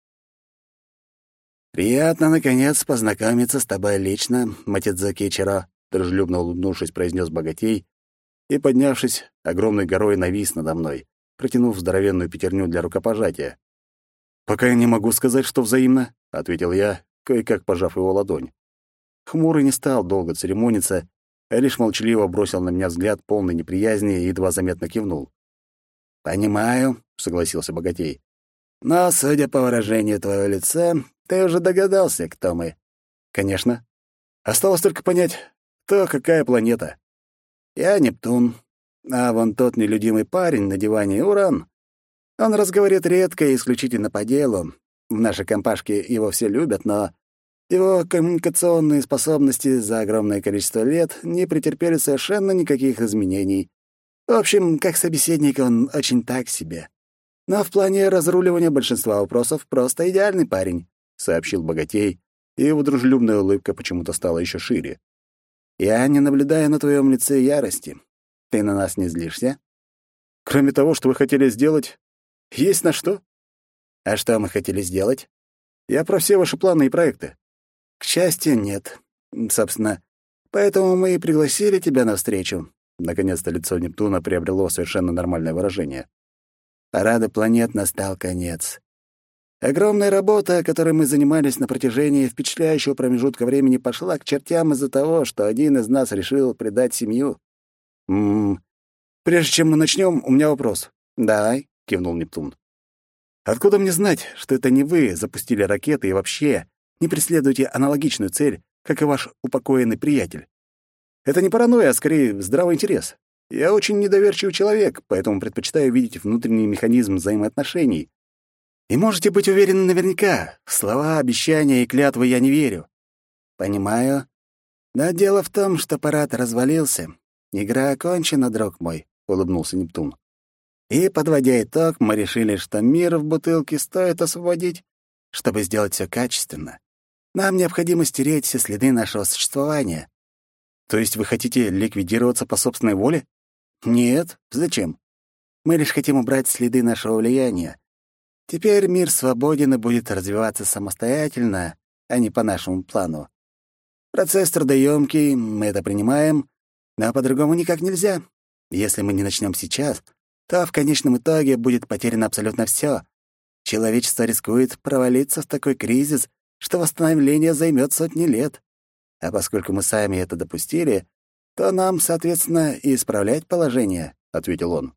«Приятно, наконец, познакомиться с тобой лично, Матидзе Кичиро», дружелюбно улыбнувшись, произнес богатей и, поднявшись, огромной горой навис надо мной, протянув здоровенную пятерню для рукопожатия. «Пока я не могу сказать, что взаимно», — ответил я, кое-как пожав его ладонь. Хмурый не стал долго церемониться, а лишь молчаливо бросил на меня взгляд полной неприязни и едва заметно кивнул. «Понимаю», — согласился богатей. «Но, судя по выражению твоего лица, ты уже догадался, кто мы». «Конечно. Осталось только понять, кто какая планета. Я Нептун, а вон тот нелюдимый парень на диване — Уран. Он разговаривает редко и исключительно по делу. В нашей компашке его все любят, но его коммуникационные способности за огромное количество лет не претерпели совершенно никаких изменений. В общем, как собеседник он очень так себе. Но в плане разруливания большинства вопросов просто идеальный парень», — сообщил богатей, и его дружелюбная улыбка почему-то стала еще шире. «Я не наблюдаю на твоем лице ярости. Ты на нас не злишься?» «Кроме того, что вы хотели сделать, есть на что?» «А что мы хотели сделать?» «Я про все ваши планы и проекты». «К счастью, нет. Собственно, поэтому мы и пригласили тебя на встречу». Наконец-то лицо Нептуна приобрело совершенно нормальное выражение. «Параду планет настал конец. Огромная работа, которой мы занимались на протяжении впечатляющего промежутка времени, пошла к чертям из-за того, что один из нас решил предать семью». Прежде чем мы начнем, у меня вопрос». «Давай», — кивнул Нептун. «Откуда мне знать, что это не вы запустили ракеты и вообще не преследуете аналогичную цель, как и ваш упокоенный приятель? Это не паранойя, а скорее здравый интерес. Я очень недоверчивый человек, поэтому предпочитаю видеть внутренний механизм взаимоотношений. И можете быть уверены наверняка, в слова, обещания и клятвы я не верю». «Понимаю. Но дело в том, что парад развалился. Игра окончена, друг мой», — улыбнулся Нептун. «И, подводя итог, мы решили, что мир в бутылке стоит освободить, чтобы сделать все качественно. Нам необходимо стереть все следы нашего существования». «То есть вы хотите ликвидироваться по собственной воле?» «Нет. Зачем? Мы лишь хотим убрать следы нашего влияния. Теперь мир свободен и будет развиваться самостоятельно, а не по нашему плану. Процесс трудоемкий, мы это принимаем, но по-другому никак нельзя. Если мы не начнем сейчас, то в конечном итоге будет потеряно абсолютно все. Человечество рискует провалиться в такой кризис, что восстановление займет сотни лет. А поскольку мы сами это допустили, то нам, соответственно, и исправлять положение», — ответил он.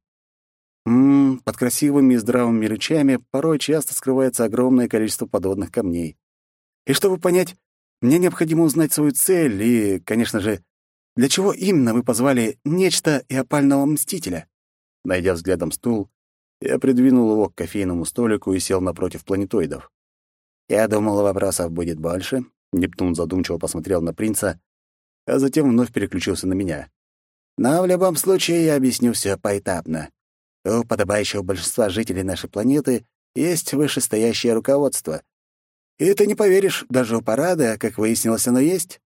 Под красивыми и здравыми речами порой часто скрывается огромное количество подводных камней. И чтобы понять, мне необходимо узнать свою цель и, конечно же, для чего именно вы позвали нечто и опального мстителя?» Найдя взглядом стул, я придвинул его к кофейному столику и сел напротив планетоидов. «Я думал, вопросов будет больше». Нептун задумчиво посмотрел на принца, а затем вновь переключился на меня. «Но в любом случае я объясню все поэтапно. У подобающего большинства жителей нашей планеты есть вышестоящее руководство. И ты не поверишь, даже у парада, как выяснилось, оно есть».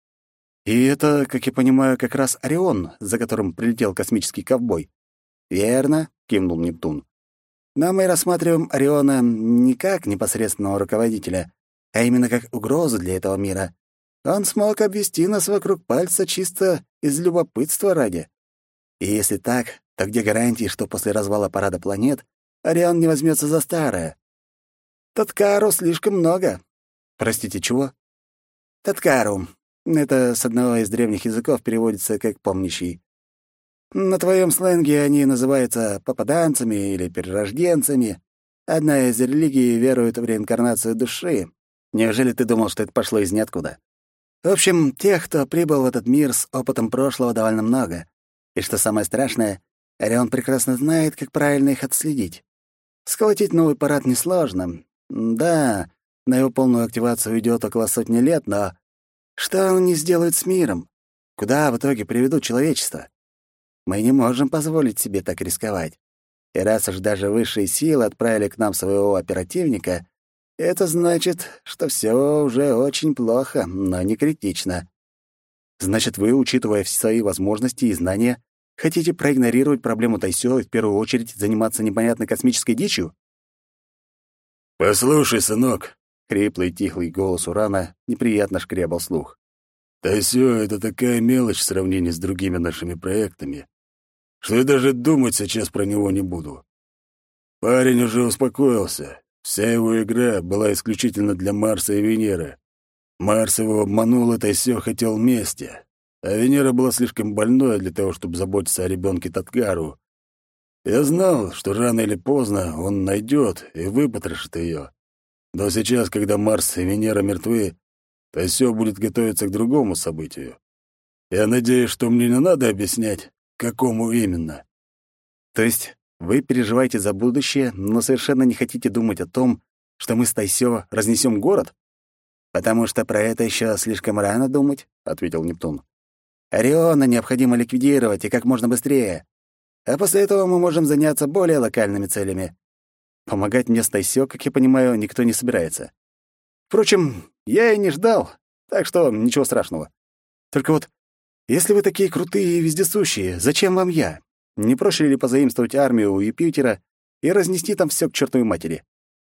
«И это, как я понимаю, как раз Орион, за которым прилетел космический ковбой». «Верно», — кивнул Нептун. «Но мы рассматриваем Ориона не как непосредственного руководителя, а именно как угрозу для этого мира. Он смог обвести нас вокруг пальца чисто из любопытства ради. И если так, то где гарантии, что после развала парада планет Орион не возьмется за старое? Таткару слишком много». «Простите, чего?» «Таткару. Это с одного из древних языков переводится как «помнящий». На твоем сленге они называются попаданцами или перерожденцами. Одна из религий верует в реинкарнацию души. Неужели ты думал, что это пошло из ниоткуда? В общем, тех, кто прибыл в этот мир с опытом прошлого, довольно много. И что самое страшное, Орион прекрасно знает, как правильно их отследить. Сколотить новый парад несложно. Да, на его полную активацию уйдет около сотни лет, но что они сделают с миром? Куда в итоге приведут человечество? Мы не можем позволить себе так рисковать. И раз уж даже высшие силы отправили к нам своего оперативника, это значит, что все уже очень плохо, но не критично. Значит, вы, учитывая все свои возможности и знания, хотите проигнорировать проблему Тайсё и в первую очередь заниматься непонятной космической дичью? «Послушай, сынок», — Хриплый тихий голос Урана неприятно шкрябал слух. «Тайсё — это такая мелочь в сравнении с другими нашими проектами, что я даже думать сейчас про него не буду. Парень уже успокоился. Вся его игра была исключительно для Марса и Венеры. Марс его обманул, и Тайсё хотел мести, а Венера была слишком больной для того, чтобы заботиться о ребенке Таткару. Я знал, что рано или поздно он найдет и выпотрошит ее. Но сейчас, когда Марс и Венера мертвы, Тайсё будет готовиться к другому событию. Я надеюсь, что мне не надо объяснять, какому именно». То есть вы переживаете за будущее, но совершенно не хотите думать о том, что мы с Тайсё разнесем город? «Потому что про это еще слишком рано думать», — ответил Нептун. «Ориона необходимо ликвидировать и как можно быстрее. А после этого мы можем заняться более локальными целями. Помогать мне с Тайсё, как я понимаю, никто не собирается. Впрочем, я и не ждал, так что ничего страшного. Только вот, если вы такие крутые и вездесущие, зачем вам я? Не проще ли позаимствовать армию у Юпитера и разнести там все к чертовой матери?»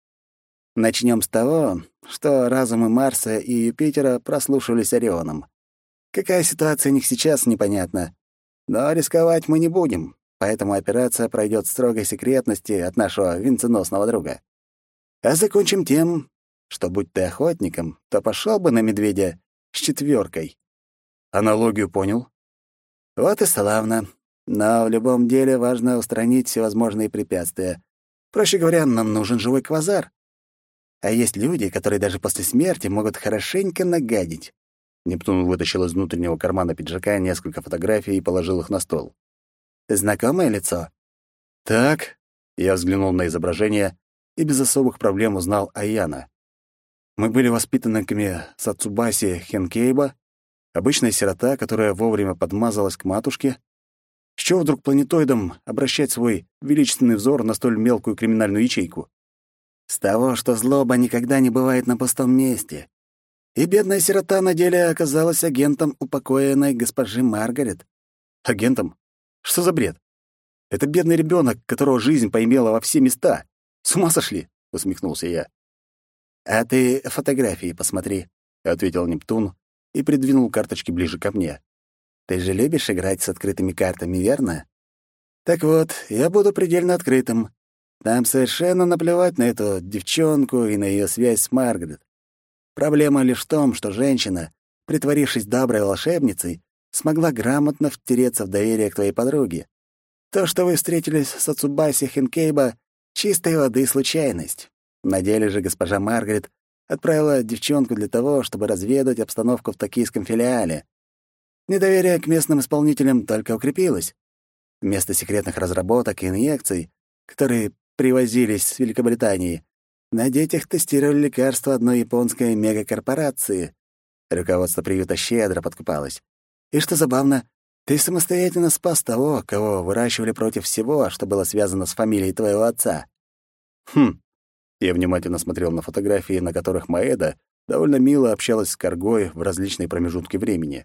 Начнем с того, что разумы Марса и Юпитера прослушивались Орионом. Какая ситуация у них сейчас, непонятно. Но рисковать мы не будем, поэтому операция пройдет в строгой секретности от нашего венценосного друга. А закончим тем, что, будь ты охотником, то пошел бы на медведя с 4. Аналогию понял? Вот и славно. Но в любом деле важно устранить всевозможные препятствия. Проще говоря, нам нужен живой квазар. А есть люди, которые даже после смерти могут хорошенько нагадить. Нептун вытащил из внутреннего кармана пиджака несколько фотографий и положил их на стол. Знакомое лицо? Так, я взглянул на изображение и без особых проблем узнал Аяна. Мы были воспитанниками Сацубаси Хенкейба, обычная сирота, которая вовремя подмазалась к матушке. С чего вдруг планетоидам обращать свой величественный взор на столь мелкую криминальную ячейку? С того, что злоба никогда не бывает на пустом месте. И бедная сирота на деле оказалась агентом упокоенной госпожи Маргарет. Агентом? Что за бред? Это бедный ребенок, которого жизнь поимела во все места. С ума сошли?» — усмехнулся я. «А ты фотографии посмотри», — ответил Нептун и придвинул карточки ближе ко мне. «Ты же любишь играть с открытыми картами, верно? Так вот, я буду предельно открытым. Нам совершенно наплевать на эту девчонку и на ее связь с Маргарет. Проблема лишь в том, что женщина, притворившись доброй волшебницей, смогла грамотно втереться в доверие к твоей подруге. То, что вы встретились с Ацубаси Хинкейба, — чистой воды случайность. На деле же госпожа Маргарет отправила девчонку для того, чтобы разведать обстановку в токийском филиале. Недоверие к местным исполнителям только укрепилось. Вместо секретных разработок и инъекций, которые привозились с Великобритании, на детях тестировали лекарства одной японской мегакорпорации. Руководство приюта щедро подкупалось. И что забавно, ты самостоятельно спас того, кого выращивали против всего, что было связано с фамилией твоего отца. «Хм». Я внимательно смотрел на фотографии, на которых Маэда довольно мило общалась с Каргой в различные промежутки времени.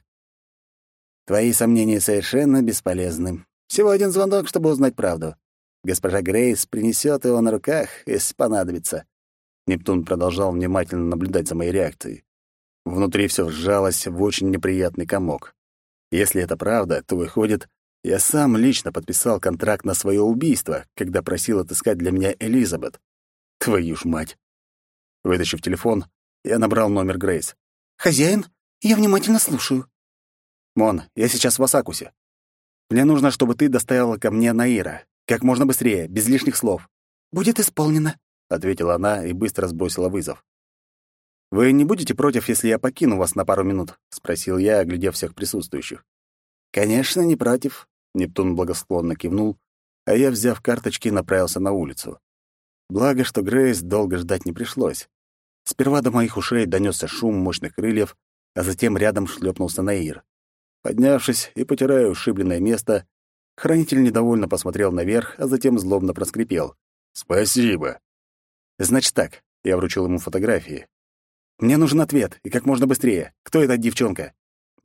Твои сомнения совершенно бесполезны. Всего один звонок, чтобы узнать правду. Госпожа Грейс принесет его на руках, если понадобится. Нептун продолжал внимательно наблюдать за моей реакцией. Внутри все сжалось в очень неприятный комок. Если это правда, то, выходит, я сам лично подписал контракт на свое убийство, когда просил отыскать для меня Элизабет. Твою ж мать! Вытащив телефон, я набрал номер Грейс. «Хозяин, я внимательно слушаю». «Мон, я сейчас в Осакусе. Мне нужно, чтобы ты доставила ко мне Наира. Как можно быстрее, без лишних слов». «Будет исполнено», — ответила она и быстро сбросила вызов. «Вы не будете против, если я покину вас на пару минут?» — спросил я, оглядев всех присутствующих. «Конечно, не против», — Нептун благосклонно кивнул, а я, взяв карточки, направился на улицу. Благо, что Грейс долго ждать не пришлось. Сперва до моих ушей донёсся шум мощных крыльев, а затем рядом шлёпнулся Наир. Поднявшись и потирая ушибленное место, хранитель недовольно посмотрел наверх, а затем злобно проскрипел. «Спасибо». «Значит так», — я вручил ему фотографии. «Мне нужен ответ, и как можно быстрее. Кто эта девчонка?»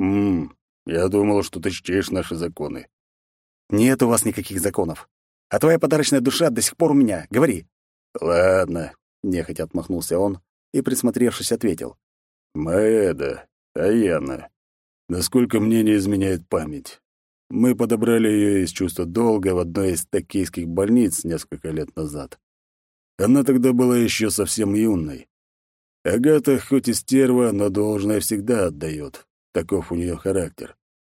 Я думал, что ты чтишь наши законы». «Нет у вас никаких законов. А твоя подарочная душа до сих пор у меня. Говори». «Ладно», — нехотя отмахнулся он и, присмотревшись, ответил. «Маэда, Аяна. Насколько мне не изменяет память. Мы подобрали ее из чувства долга в одной из токийских больниц несколько лет назад. Она тогда была еще совсем юной. Агата хоть и стерва, но должное всегда отдает. Таков у нее характер.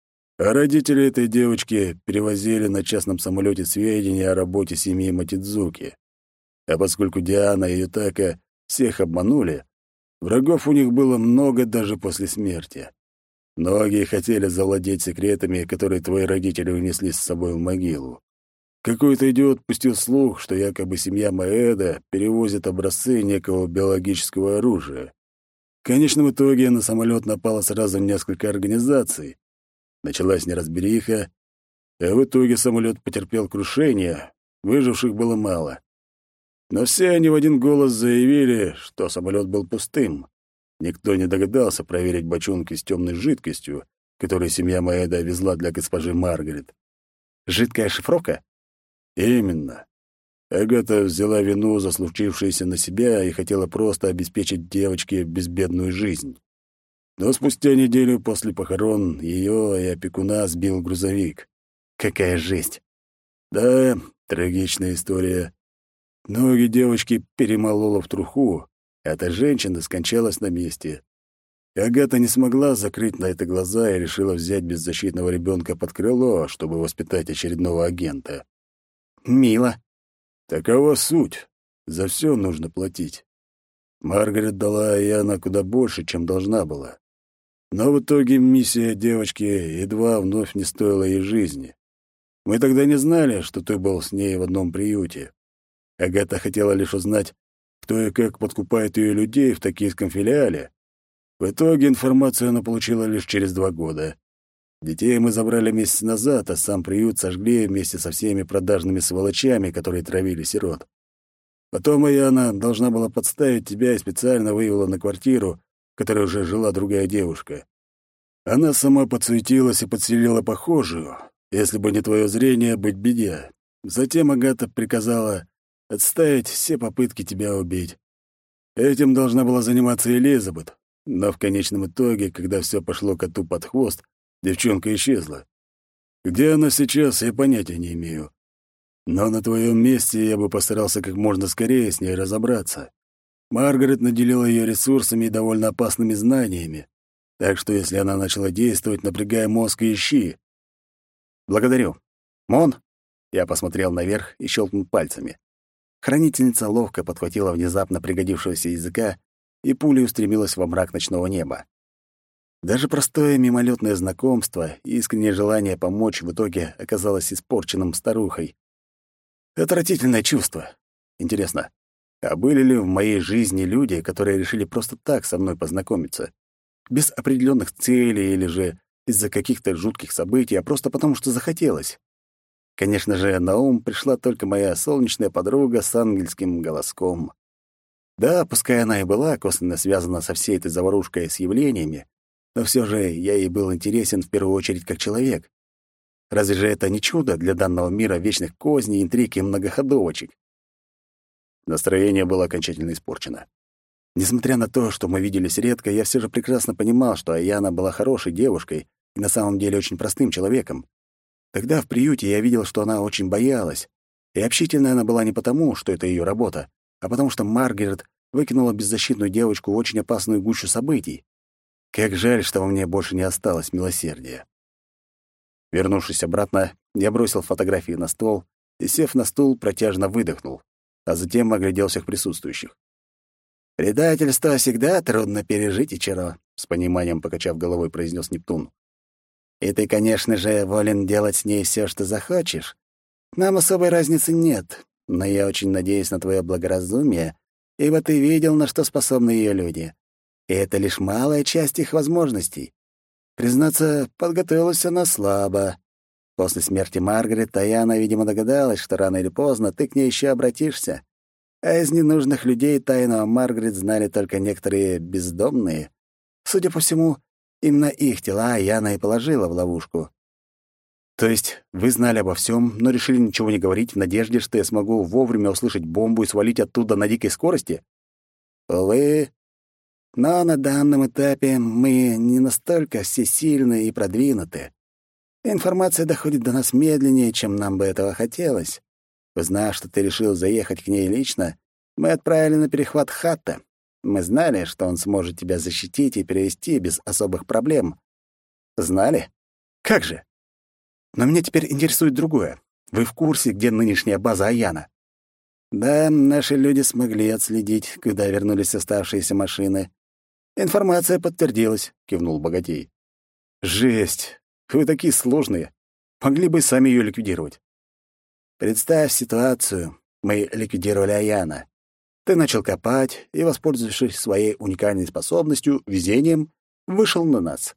А родители этой девочки перевозили на частном самолете сведения о работе семьи Матидзуки. А поскольку Диана и Ютака всех обманули, врагов у них было много даже после смерти. Многие хотели завладеть секретами, которые твои родители унесли с собой в могилу. Какой-то идиот пустил слух, что якобы семья Маэда перевозит образцы некого биологического оружия. В конечном итоге на самолет напало сразу несколько организаций. Началась неразбериха, а в итоге самолет потерпел крушение, выживших было мало. Но все они в один голос заявили, что самолет был пустым. Никто не догадался проверить бочонки с темной жидкостью, которую семья Маэда везла для госпожи Маргарет. «Жидкая шифровка?» «Именно. Агата взяла вину за случившееся на себя и хотела просто обеспечить девочке безбедную жизнь. Но спустя неделю после похорон ее и опекуна сбил грузовик. Какая жесть!» «Да, трагичная история. Ноги девочки перемолола в труху, а эта женщина скончалась на месте. Агата не смогла закрыть на это глаза и решила взять беззащитного ребенка под крыло, чтобы воспитать очередного агента. «Мило». Такова суть. За все нужно платить. Маргарет дала Аяна куда больше, чем должна была. Но в итоге миссия девочки едва вновь не стоила ей жизни. Мы тогда не знали, что ты был с ней в одном приюте. Агата хотела лишь узнать, кто и как подкупает ее людей в токийском филиале. В итоге информацию она получила лишь через 2 года. Детей мы забрали месяц назад, а сам приют сожгли вместе со всеми продажными сволочами, которые травили сирот. Потом Аяна должна была подставить тебя и специально вывела на квартиру, в которой уже жила другая девушка. Она сама подсуетилась и подселила похожую. Если бы не твое зрение, быть беде. Затем Агата приказала отставить все попытки тебя убить. Этим должна была заниматься Элизабет, но в конечном итоге, когда все пошло коту под хвост, девчонка исчезла. Где она сейчас, я понятия не имею. Но на твоем месте я бы постарался как можно скорее с ней разобраться. Маргарет наделила ее ресурсами и довольно опасными знаниями, так что если она начала действовать, напрягай мозг и ищи. Благодарю. Мон? Я посмотрел наверх и щелкнул пальцами. Хранительница ловко подхватила внезапно пригодившегося языка и пулей устремилась во мрак ночного неба. Даже простое мимолетное знакомство и искреннее желание помочь в итоге оказалось испорченным старухой. Отвратительное чувство. Интересно, а были ли в моей жизни люди, которые решили просто так со мной познакомиться? Без определенных целей или же из-за каких-то жутких событий, а просто потому, что захотелось? Конечно же, на ум пришла только моя солнечная подруга с ангельским голоском. Да, пускай она и была косвенно связана со всей этой заварушкой с явлениями, но все же я ей был интересен в первую очередь как человек. Разве же это не чудо для данного мира вечных козней, интриг и многоходовочек? Настроение было окончательно испорчено. Несмотря на то, что мы виделись редко, я все же прекрасно понимал, что Аяна была хорошей девушкой и на самом деле очень простым человеком. Тогда в приюте я видел, что она очень боялась, и общительная она была не потому, что это ее работа, а потому что Маргарет выкинула беззащитную девочку в очень опасную гущу событий. Как жаль, что во мне больше не осталось милосердия. Вернувшись обратно, я бросил фотографии на стол и, сев на стул, протяжно выдохнул, а затем оглядел всех присутствующих. «Предательство всегда трудно пережить, Ичиро», — с пониманием покачав головой, произнес Нептун. «И ты, конечно же, волен делать с ней все, что захочешь. Нам особой разницы нет, но я очень надеюсь на твое благоразумие, ибо ты видел, на что способны ее люди. И это лишь малая часть их возможностей. Признаться, подготовилась она слабо. После смерти Маргарет Таяна, видимо, догадалась, что рано или поздно ты к ней еще обратишься. А из ненужных людей тайну о Маргарет знали только некоторые бездомные. Судя по всему, именно их тела Яна и положила в ловушку. То есть вы знали обо всем, но решили ничего не говорить в надежде, что я смогу вовремя услышать бомбу и свалить оттуда на дикой скорости? Увы. Но на данном этапе мы не настолько всесильны и продвинуты. Информация доходит до нас медленнее, чем нам бы этого хотелось. Узнав, что ты решил заехать к ней лично, мы отправили на перехват Хатта. Мы знали, что он сможет тебя защитить и перевести без особых проблем. Знали? Как же? Но меня теперь интересует другое. Вы в курсе, где нынешняя база Аяна? Да, наши люди смогли отследить, куда вернулись оставшиеся машины. Информация подтвердилась, кивнул богатей. Жесть! Вы такие сложные. Могли бы сами ее ликвидировать. Представь ситуацию. Мы ликвидировали Аяна. Ты начал копать и, воспользовавшись своей уникальной способностью, везением, вышел на нас.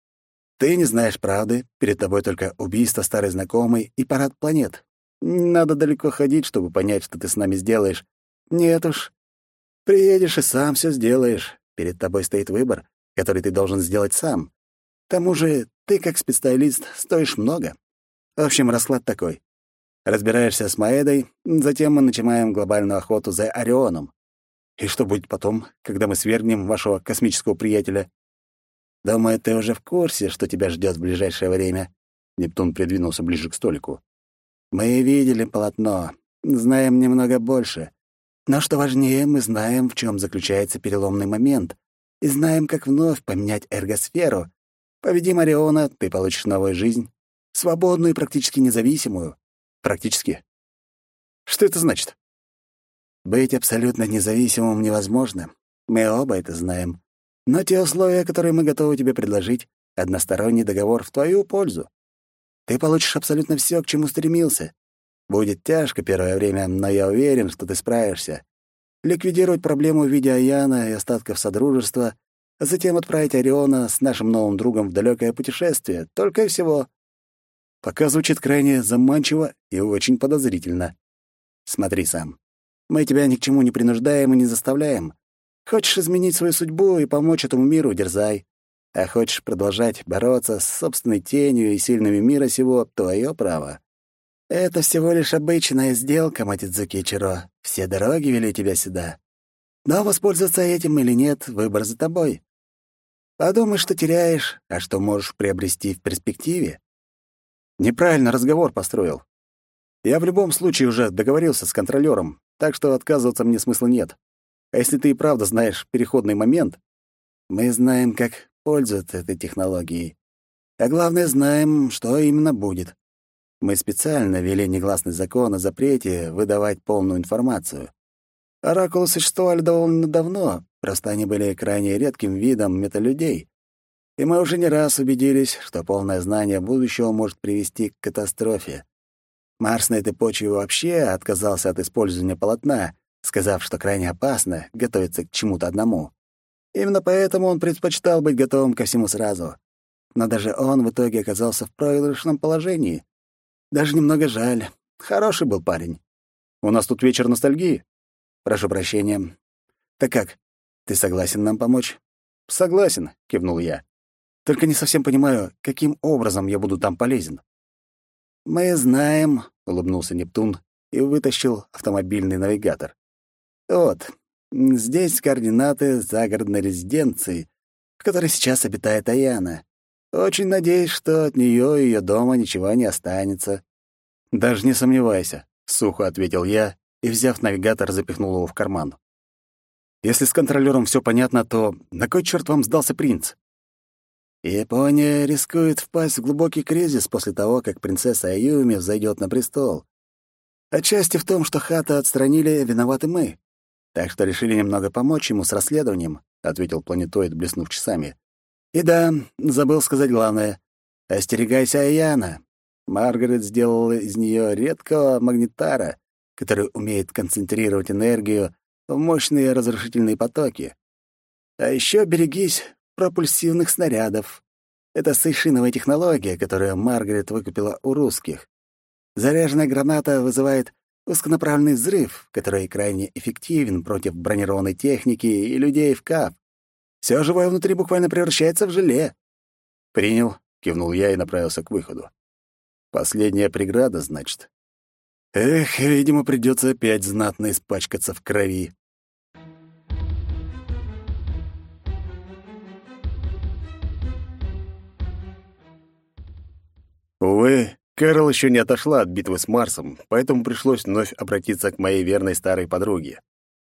Ты не знаешь правды, перед тобой только убийство старой знакомой и парад планет. Не надо далеко ходить, чтобы понять, что ты с нами сделаешь. Нет уж. Приедешь и сам все сделаешь. Перед тобой стоит выбор, который ты должен сделать сам. К тому же ты, как специалист, стоишь много. В общем, расклад такой. Разбираешься с Маэдой, затем мы начинаем глобальную охоту за Орионом. И что будет потом, когда мы свергнем вашего космического приятеля? Думаю, ты уже в курсе, что тебя ждет в ближайшее время. Нептун придвинулся ближе к столику. Мы видели полотно, знаем немного больше. Но что важнее, мы знаем, в чем заключается переломный момент, и знаем, как вновь поменять эргосферу. Победим Ориона, ты получишь новую жизнь, свободную и практически независимую. Практически? Что это значит? Быть абсолютно независимым невозможно. Мы оба это знаем. Но те условия, которые мы готовы тебе предложить, односторонний договор в твою пользу. Ты получишь абсолютно все, к чему стремился. Будет тяжко первое время, но я уверен, что ты справишься. Ликвидировать проблему в виде Аяна и остатков Содружества, а затем отправить Ориона с нашим новым другом в далекое путешествие. Только и всего. Пока звучит крайне заманчиво и очень подозрительно. Смотри сам. Мы тебя ни к чему не принуждаем и не заставляем. Хочешь изменить свою судьбу и помочь этому миру — дерзай. А хочешь продолжать бороться с собственной тенью и сильными мира сего — твое право. Это всего лишь обычная сделка, Матидзуки Ичиро. Все дороги вели тебя сюда. Но воспользоваться этим или нет — выбор за тобой. Подумай, что теряешь, а что можешь приобрести в перспективе. Неправильно разговор построил. Я в любом случае уже договорился с контролёром, так что отказываться мне смысла нет. А если ты и правда знаешь переходный момент, Мы знаем, как пользоваться этой технологией. А главное, знаем, что именно будет. Мы специально ввели негласный закон о запрете выдавать полную информацию. Оракулы существовали довольно давно, просто они были крайне редким видом металюдей. И мы уже не раз убедились, что полное знание будущего может привести к катастрофе. Марс на этой почве вообще отказался от использования полотна, сказав, что крайне опасно готовиться к чему-то одному. Именно поэтому он предпочитал быть готовым ко всему сразу. Но даже он в итоге оказался в проигрышном положении. Даже немного жаль. Хороший был парень. у нас тут вечер ностальгии. Прошу прощения. Так как, ты согласен нам помочь? Согласен, кивнул я. Только не совсем понимаю, каким образом я буду там полезен. Мы знаем, улыбнулся Нептун и вытащил автомобильный навигатор. Вот, здесь координаты загородной резиденции, в которой сейчас обитает Аяна. Очень надеюсь, что от неё и её дома ничего не останется. Даже не сомневайся, сухо ответил я и, взяв навигатор, запихнул его в карман. Если с контролёром всё понятно, то на кой чёрт вам сдался принц? Япония рискует впасть в глубокий кризис после того, как принцесса Аюми взойдёт на престол. Отчасти в том, что Хата отстранили, виноваты мы. Так что решили немного помочь ему с расследованием, — ответил планетоид, блеснув часами. И да, забыл сказать главное. Остерегайся Аяна. Маргарет сделала из неё редкого магнитара, который умеет концентрировать энергию в мощные разрушительные потоки. А ещё берегись пропульсивных снарядов. Это сейшиновая технология, которую Маргарет выкупила у русских. Заряженная граната вызывает узконаправленный взрыв, который крайне эффективен против бронированной техники и людей в КАФ. Всё живое внутри буквально превращается в желе. «Принял», — кивнул я и направился к выходу. «Последняя преграда, значит. Эх, видимо, придётся опять знатно испачкаться в крови». Увы, Кэрол ещё не отошла от битвы с Марсом, поэтому пришлось вновь обратиться к моей верной старой подруге.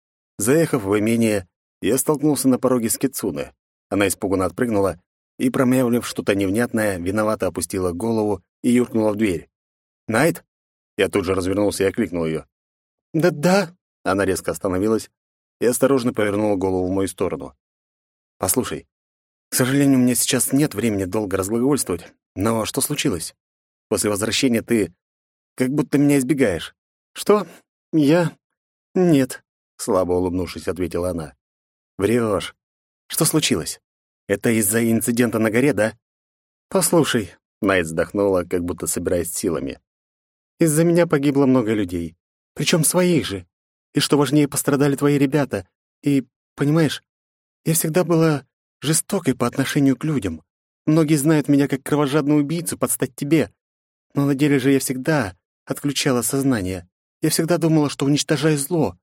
Заехав в имение, я столкнулся на пороге с Кицуне. Она испуганно отпрыгнула и, промямлив что-то невнятное, виновато опустила голову и юркнула в дверь. «Найт?» Я тут же развернулся и окликнул её. Да-да. Она резко остановилась и осторожно повернула голову в мою сторону. «Послушай, к сожалению, у меня сейчас нет времени долго разглагольствовать, но что случилось? После возвращения ты как будто меня избегаешь». Что? Я? Нет. Слабо улыбнувшись, ответила она. «Врёшь. Что случилось? Это из-за инцидента на горе, да?» Послушай, Найт вздохнула, как будто собираясь силами. из-за меня погибло много людей, причём своих же. И что важнее, пострадали твои ребята. И, понимаешь, я всегда была жестокой по отношению к людям. Многие знают меня как кровожадную убийцу под стать тебе. Но на деле же я всегда отключала сознание. Я всегда думала, что уничтожаю зло.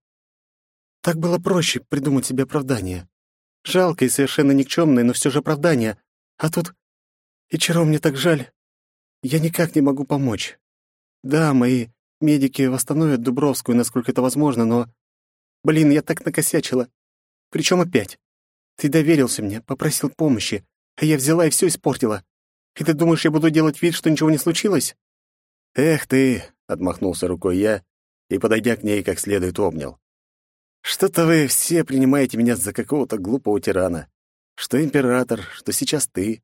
Так было проще придумать себе оправдание. Жалкое и совершенно никчёмное, но всё же оправдание. А тут... Ичиро, мне так жаль. Я никак не могу помочь. Да, мои медики восстановят Дубровскую, насколько это возможно, но... Блин, я так накосячила. Причём опять. Ты доверился мне, попросил помощи, а я взяла и всё испортила. И ты думаешь, я буду делать вид, что ничего не случилось? «Эх ты!» — отмахнулся рукой я и, подойдя к ней, как следует обнял. «Что-то вы все принимаете меня за какого-то глупого тирана. Что император, что сейчас ты.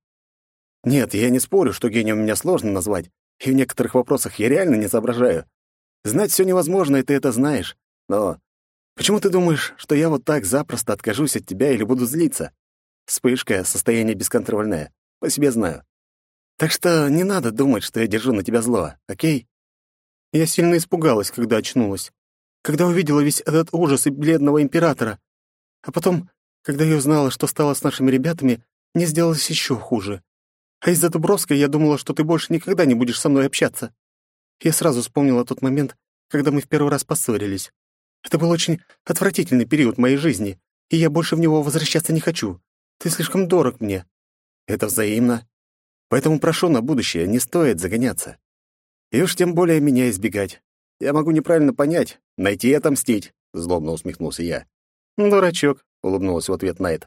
Нет, я не спорю, что гением меня сложно назвать, и в некоторых вопросах я реально не соображаю. Знать всё невозможно, и ты это знаешь. Но почему ты думаешь, что я вот так запросто откажусь от тебя или буду злиться? Вспышка, состояние бесконтрольное. По себе знаю. Так что не надо думать, что я держу на тебя зло, окей?» Я сильно испугалась, когда очнулась. Когда увидела весь этот ужас и бледного императора. А потом, когда я узнала, что стало с нашими ребятами, мне сделалось ещё хуже. А из-за Дубровской я думала, что ты больше никогда не будешь со мной общаться. Я сразу вспомнила тот момент, когда мы в первый раз поссорились. Это был очень отвратительный период моей жизни, и я больше в него возвращаться не хочу. Ты слишком дорог мне». «Это взаимно. Поэтому прошу на будущее, не стоит загоняться. И уж тем более меня избегать. Я могу неправильно понять, найти и отомстить», — злобно усмехнулся я. «Дурачок», — улыбнулась в ответ Найт.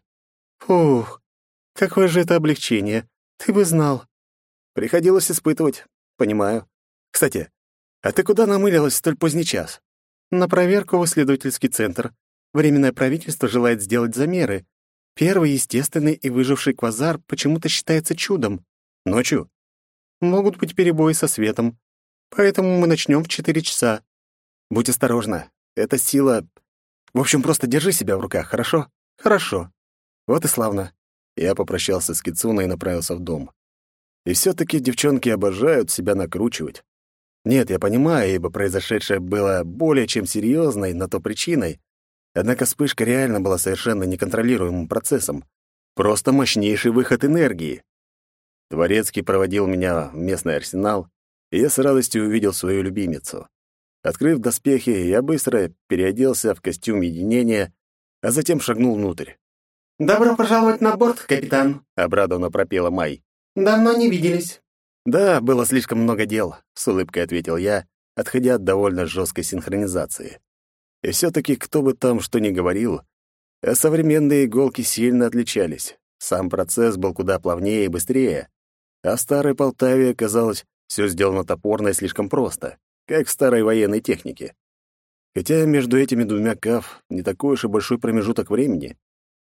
«Фух, какое же это облегчение. Ты бы знал». «Приходилось испытывать. Понимаю. Кстати, а ты куда намылилась в столь поздний час?» «На проверку в исследовательский центр. Временное правительство желает сделать замеры. Первый естественный и выживший квазар почему-то считается чудом. Ночью могут быть перебои со светом. Поэтому мы начнем в 4 часа. Будь осторожна. Это сила... В общем, просто держи себя в руках, хорошо? Хорошо. Вот и славно». Я попрощался с Кицуной и направился в дом. И все-таки девчонки обожают себя накручивать. Нет, я понимаю, ибо произошедшее было более чем серьезной на то причиной, однако вспышка реально была совершенно неконтролируемым процессом. Просто мощнейший выход энергии. Дворецкий проводил меня в местный арсенал, и я с радостью увидел свою любимицу. Открыв доспехи, я быстро переоделся в костюм единения, а затем шагнул внутрь. «Добро пожаловать на борт, капитан», — обрадованно пропела Май. «Давно не виделись». «Да, было слишком много дел», — с улыбкой ответил я, отходя от довольно жесткой синхронизации. И все-таки, кто бы там что ни говорил, а современные иголки сильно отличались. Сам процесс был куда плавнее и быстрее. А в старой Полтаве, казалось, все сделано топорно и слишком просто, как в старой военной технике. Хотя между этими двумя КАФ не такой уж и большой промежуток времени.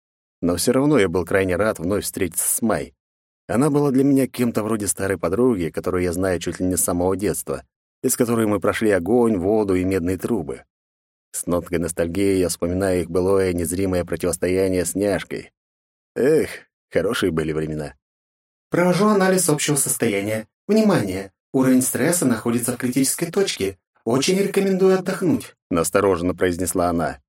Но все равно я был крайне рад вновь встретиться с Май. Она была для меня кем-то вроде старой подруги, которую я знаю чуть ли не с самого детства, и с которой мы прошли огонь, воду и медные трубы. С ноткой ностальгии я вспоминаю их былое незримое противостояние с Няшкой. Эх, хорошие были времена. «Провожу анализ общего состояния. Внимание! Уровень стресса находится в критической точке. Очень рекомендую отдохнуть», — настороженно произнесла она.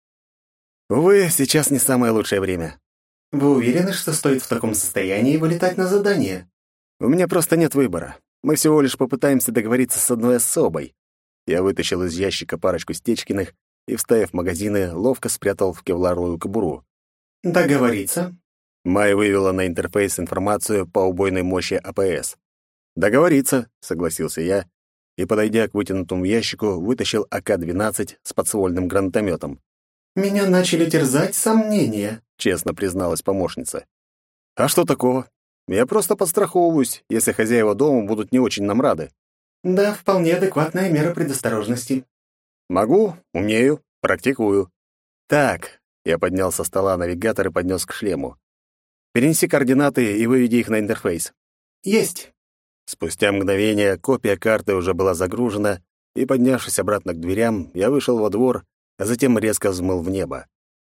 «Увы, сейчас не самое лучшее время». «Вы уверены, что стоит в таком состоянии вылетать на задание?» «У меня просто нет выбора. Мы всего лишь попытаемся договориться с одной особой». Я вытащил из ящика парочку Стечкиных и, вставив магазины, ловко спрятал в кевларовую кобуру. «Договориться?» Май вывела на интерфейс информацию по убойной мощи АПС. «Договориться», — согласился я, и, подойдя к вытянутому ящику, вытащил АК-12 с подствольным гранатометом. «Меня начали терзать сомнения», — честно призналась помощница. «А что такого? Я просто подстраховываюсь, если хозяева дома будут не очень нам рады». «Да, вполне адекватная мера предосторожности». «Могу, умею, практикую». «Так», — я поднял со стола навигатор и поднес к шлему. «Перенеси координаты и выведи их на интерфейс». «Есть». Спустя мгновение копия карты уже была загружена, и, поднявшись обратно к дверям, я вышел во двор, а затем резко взмыл в небо.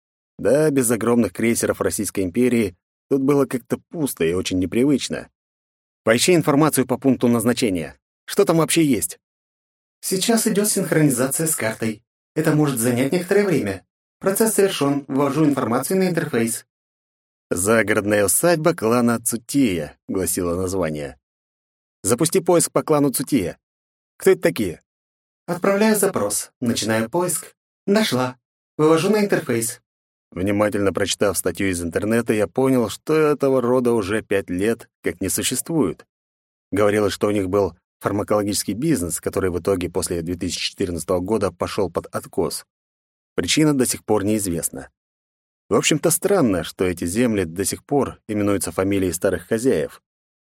Да, без огромных крейсеров Российской империи тут было как-то пусто и очень непривычно. Поищи информацию по пункту назначения. Что там вообще есть? «Сейчас идет синхронизация с картой. Это может занять некоторое время. Процесс завершен. Ввожу информацию на интерфейс». «Загородная усадьба клана Цутия», — гласило название. «Запусти поиск по клану Цутия. Кто это такие?» «Отправляю запрос. Начинаю поиск. Нашла. Вывожу на интерфейс». Внимательно прочитав статью из интернета, я понял, что этого рода уже 5 лет как не существует. Говорилось, что у них был фармакологический бизнес, который в итоге после 2014 года пошел под откос. Причина до сих пор неизвестна. В общем-то, странно, что эти земли до сих пор именуются фамилией старых хозяев.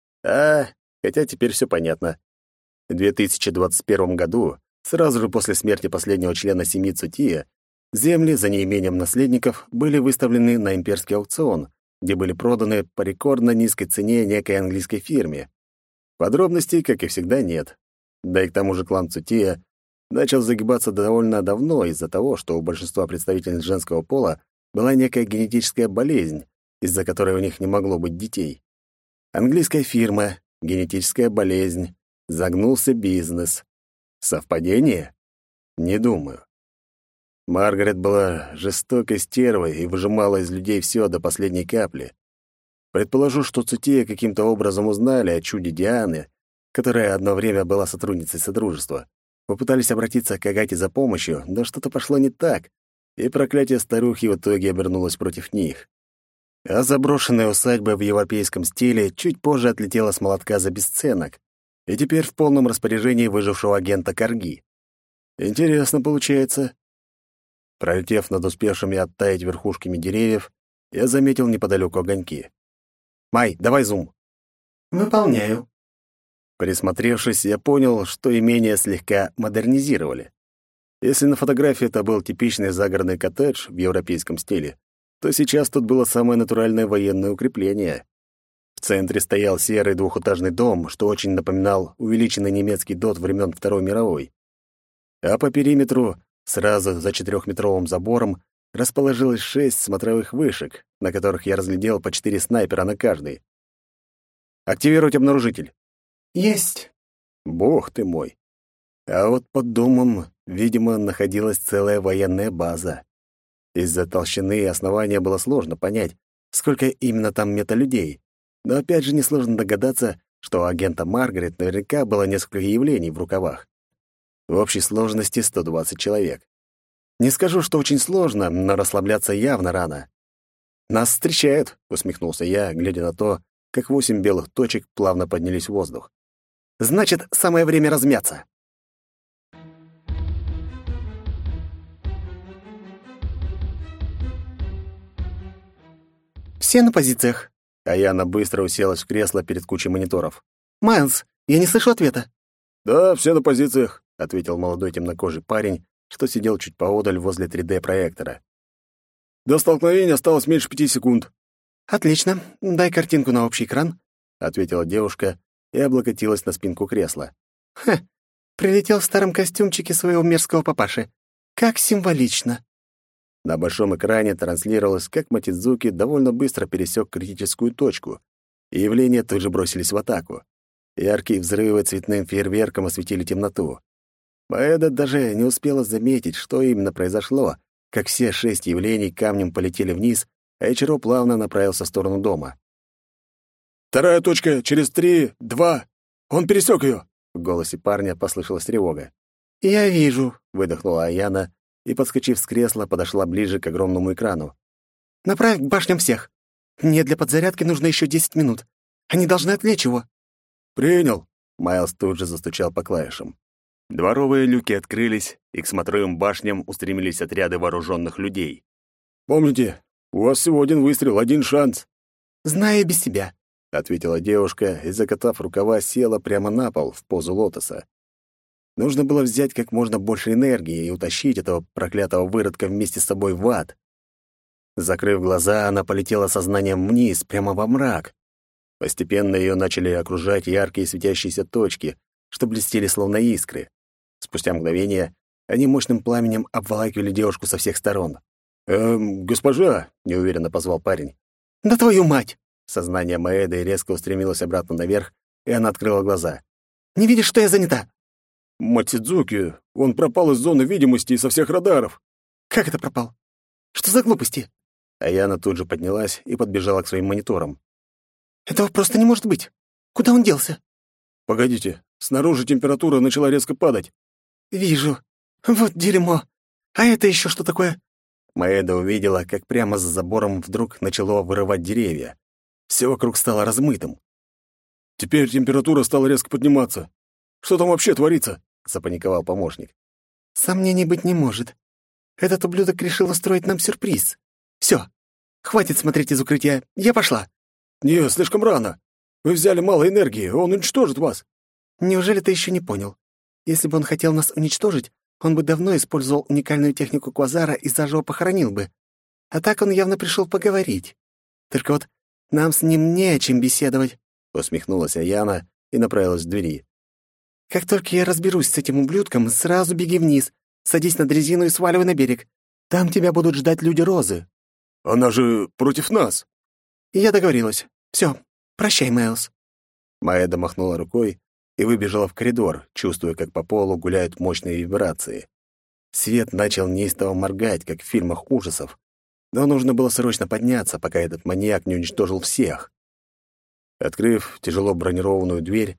Хотя теперь все понятно. В 2021 году, сразу же после смерти последнего члена семьи Цутия, земли за неимением наследников были выставлены на имперский аукцион, где были проданы по рекордно низкой цене некой английской фирме. Подробностей, как и всегда, нет. Да и к тому же клан Цутия начал загибаться довольно давно из-за того, что у большинства представителей женского пола была некая генетическая болезнь, из-за которой у них не могло быть детей. Английская фирма, генетическая болезнь, загнулся бизнес. Совпадение? Не думаю. Маргарет была жестокой стервой и выжимала из людей все до последней капли. Предположу, что Цутия каким-то образом узнали о чуде Дианы, которая одно время была сотрудницей Содружества, Попытались обратиться к Агате за помощью, но что-то пошло не так, и проклятие старухи в итоге обернулось против них. А заброшенная усадьба в европейском стиле чуть позже отлетела с молотка за бесценок, и теперь в полном распоряжении выжившего агента Карги. Интересно получается. Пролетев над успевшими оттаять верхушками деревьев, я заметил неподалеку огоньки. «Май, давай зум!» «Выполняю». Присмотревшись, я понял, что имение слегка модернизировали. Если на фотографии это был типичный загородный коттедж в европейском стиле, то сейчас тут было самое натуральное военное укрепление. В центре стоял серый двухэтажный дом, что очень напоминал увеличенный немецкий дот времен Второй мировой. А по периметру, сразу за 4-метровым забором, расположилось 6 смотровых вышек, на которых я разглядел по 4 снайпера на каждой. «Активировать обнаружитель». «Есть». Бог ты мой. А вот под домом, видимо, находилась целая военная база. Из-за толщины и основания было сложно понять, сколько именно там металюдей. Но опять же несложно догадаться, что у агента Маргарет наверняка было несколько явлений в рукавах. В общей сложности 120 человек. Не скажу, что очень сложно, но расслабляться явно рано. «Нас встречают», — усмехнулся я, глядя на то, как 8 белых точек плавно поднялись в воздух. «Значит, самое время размяться». Все на позициях. Аяна быстро уселась в кресло перед кучей мониторов. Майлз, я не слышу ответа. «Да, все на позициях», — ответил молодой темнокожий парень, что сидел чуть поодаль возле 3D-проектора. «До столкновения осталось меньше 5 секунд». Отлично. Дай картинку на общий экран. Ответила девушка и облокотилась на спинку кресла. Ха, прилетел в старом костюмчике своего мерзкого папаши. Как символично. На большом экране транслировалось, как Матидзуки довольно быстро пересек критическую точку, и явления тут же бросились в атаку. Яркие взрывы цветным фейерверком осветили темноту. Маэда даже не успела заметить, что именно произошло, как все 6 явлений камнем полетели вниз, а Ичиро плавно направился в сторону дома. «Вторая точка через 3, 2. Он пересек ее!» В голосе парня послышалась тревога. Я вижу, Выдохнула Аяна и, подскочив с кресла, подошла ближе к огромному экрану. Направь к башням всех. Мне для подзарядки нужно еще 10 минут. Они должны отвлечь его. «Принял!» Майлз тут же застучал по клавишам. Дворовые люки открылись, и к смотровым башням устремились отряды вооруженных людей. «Помните, у вас всего один выстрел, один шанс!» Знаю без тебя, — ответила девушка и, закатав рукава, села прямо на пол в позу лотоса. Нужно было взять как можно больше энергии и утащить этого проклятого выродка вместе с собой в ад. Закрыв глаза, она полетела сознанием вниз, прямо во мрак. Постепенно ее начали окружать яркие светящиеся точки, что блестели словно искры. Спустя мгновение они мощным пламенем обволакивали девушку со всех сторон. «Госпожа!» — неуверенно позвал парень. Да твою мать! Сознание Маэды резко устремилось обратно наверх, и она открыла глаза. Не видишь, что я занята? «Матидзуки, он пропал из зоны видимости и со всех радаров». Как это пропал? Что за глупости? Аяна тут же поднялась и подбежала к своим мониторам. Этого просто не может быть. Куда он делся? «Погодите, снаружи температура начала резко падать». Вижу. Вот дерьмо. А это еще что такое? Маэда увидела, как прямо за забором вдруг начало вырывать деревья. Все вокруг стало размытым. «Теперь температура стала резко подниматься. Что там вообще творится?» — запаниковал помощник. Сомнений быть не может. Этот ублюдок решил устроить нам сюрприз. Все, хватит смотреть из укрытия. Я пошла. «Не, слишком рано. Вы взяли мало энергии, он уничтожит вас». Неужели ты еще не понял? Если бы он хотел нас уничтожить, он бы давно использовал уникальную технику квазара и заживо похоронил бы. А так он явно пришел поговорить. Только вот нам с ним не о чем беседовать. Усмехнулась Аяна и направилась к двери. Как только я разберусь с этим ублюдком, сразу беги вниз, садись на дрезину и сваливай на берег. Там тебя будут ждать люди Розы. «Она же против нас!» И я договорилась. Все, прощай, Майлз. Маэда махнула рукой и выбежала в коридор, чувствуя, как по полу гуляют мощные вибрации. Свет начал неистово моргать, как в фильмах ужасов, но нужно было срочно подняться, пока этот маньяк не уничтожил всех. Открыв тяжело бронированную дверь,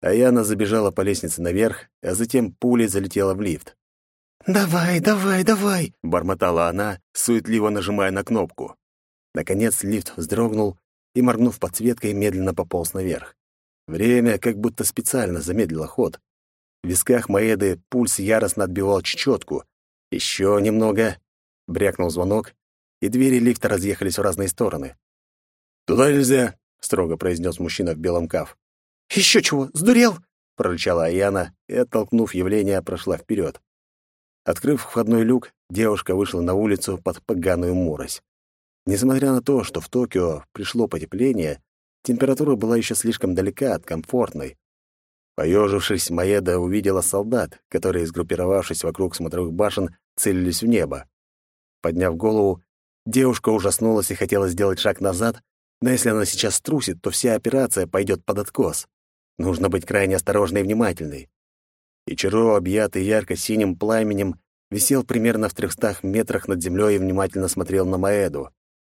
Аяна забежала по лестнице наверх, а затем пулей залетела в лифт. «Давай, давай, давай!» — бормотала она, суетливо нажимая на кнопку. Наконец лифт вздрогнул и, моргнув подсветкой, медленно пополз наверх. Время как будто специально замедлило ход. В висках Маэды пульс яростно отбивал чечётку. Еще немного. Брякнул звонок, и двери лифта разъехались в разные стороны. «Туда нельзя!» — строго произнес мужчина в белом каф. «Еще чего? Сдурел?» — прорычала Аяна и, оттолкнув явление, прошла вперед. Открыв входной люк, девушка вышла на улицу под поганую морось. Несмотря на то, что в Токио пришло потепление, температура была еще слишком далека от комфортной. Поежившись, Маэда увидела солдат, которые, сгруппировавшись вокруг смотровых башен, целились в небо. Подняв голову, девушка ужаснулась и хотела сделать шаг назад, но если она сейчас струсит, то вся операция пойдет под откос. Нужно быть крайне осторожной и внимательной. Ичиро, объятый ярко-синим пламенем, висел примерно в 300 метрах над землей и внимательно смотрел на Маэду.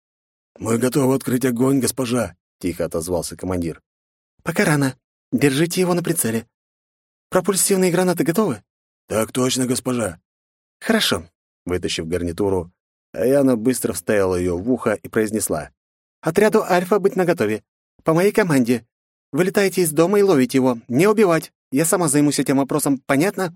«Мы готовы открыть огонь, госпожа», — тихо отозвался командир. «Пока рано. Держите его на прицеле. Пропульсивные гранаты готовы?» «Так точно, госпожа». «Хорошо». Вытащив гарнитуру, Аяна быстро вставила ее в ухо и произнесла. «Отряду Альфа быть наготове. По моей команде. Вылетайте из дома и ловите его. Не убивать. Я сама займусь этим вопросом. Понятно?»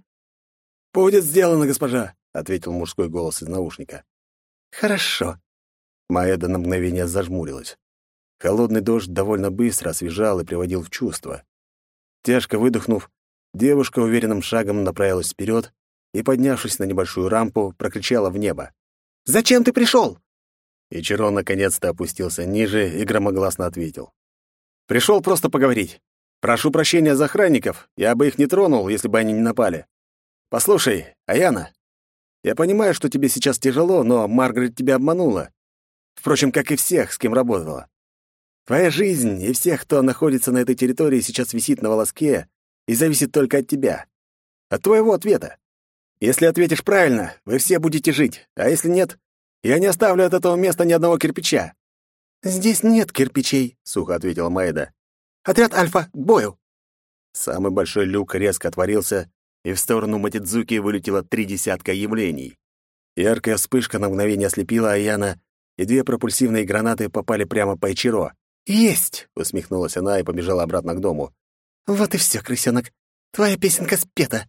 «Будет сделано, госпожа», — ответил мужской голос из наушника. «Хорошо». Маэда на мгновение зажмурилась. Холодный дождь довольно быстро освежал и приводил в чувство. Тяжко выдохнув, девушка уверенным шагом направилась вперед и, поднявшись на небольшую рампу, прокричала в небо. «Зачем ты пришел?» Ичиро наконец-то опустился ниже и громогласно ответил. «Пришел просто поговорить. Прошу прощения за охранников, я бы их не тронул, если бы они не напали. Послушай, Аяна, я понимаю, что тебе сейчас тяжело, но Маргарет тебя обманула. Впрочем, как и всех, с кем работала. Твоя жизнь и всех, кто находится на этой территории, сейчас висит на волоске и зависит только от тебя. От твоего ответа. Если ответишь правильно, вы все будете жить, а если нет, я не оставлю от этого места ни одного кирпича». «Здесь нет кирпичей», — сухо ответила Маэда. «Отряд Альфа, к бою!» Самый большой люк резко отворился, и в сторону Матидзуки вылетело 3 десятка явлений. Яркая вспышка на мгновение ослепила Аяна, и 2 пропульсивные гранаты попали прямо по Ичиро. «Есть!» — усмехнулась она и побежала обратно к дому. «Вот и все, крысёнок. Твоя песенка спета».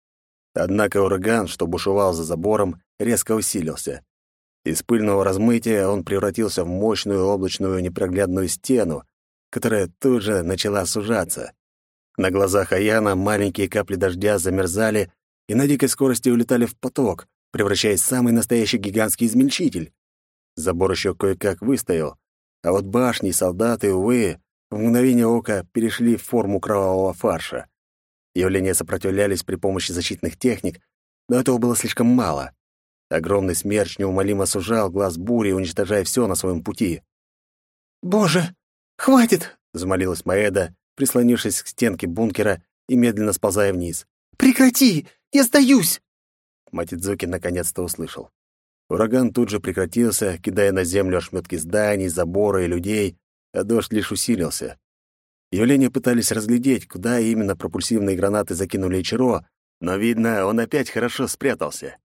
Однако ураган, что бушевал за забором, резко усилился. Из пыльного размытия он превратился в мощную облачную непроглядную стену, которая тут же начала сужаться. На глазах Аяна маленькие капли дождя замерзали и на дикой скорости улетали в поток, превращаясь в самый настоящий гигантский измельчитель. Забор еще кое-как выстоял, а вот башни и солдаты, увы, в мгновение ока перешли в форму кровавого фарша. Явления сопротивлялись при помощи защитных техник, но этого было слишком мало. Огромный смерч неумолимо сужал глаз бури, уничтожая все на своем пути. «Боже, хватит!» — взмолилась Маэда, прислонившись к стенке бункера и медленно сползая вниз. «Прекрати! Я сдаюсь!» Матидзуки наконец-то услышал. Ураган тут же прекратился, кидая на землю ошметки зданий, забора и людей, а дождь лишь усилился. Явления пытались разглядеть, куда именно пропульсивные гранаты закинули Ичиро, но, видно, он опять хорошо спрятался.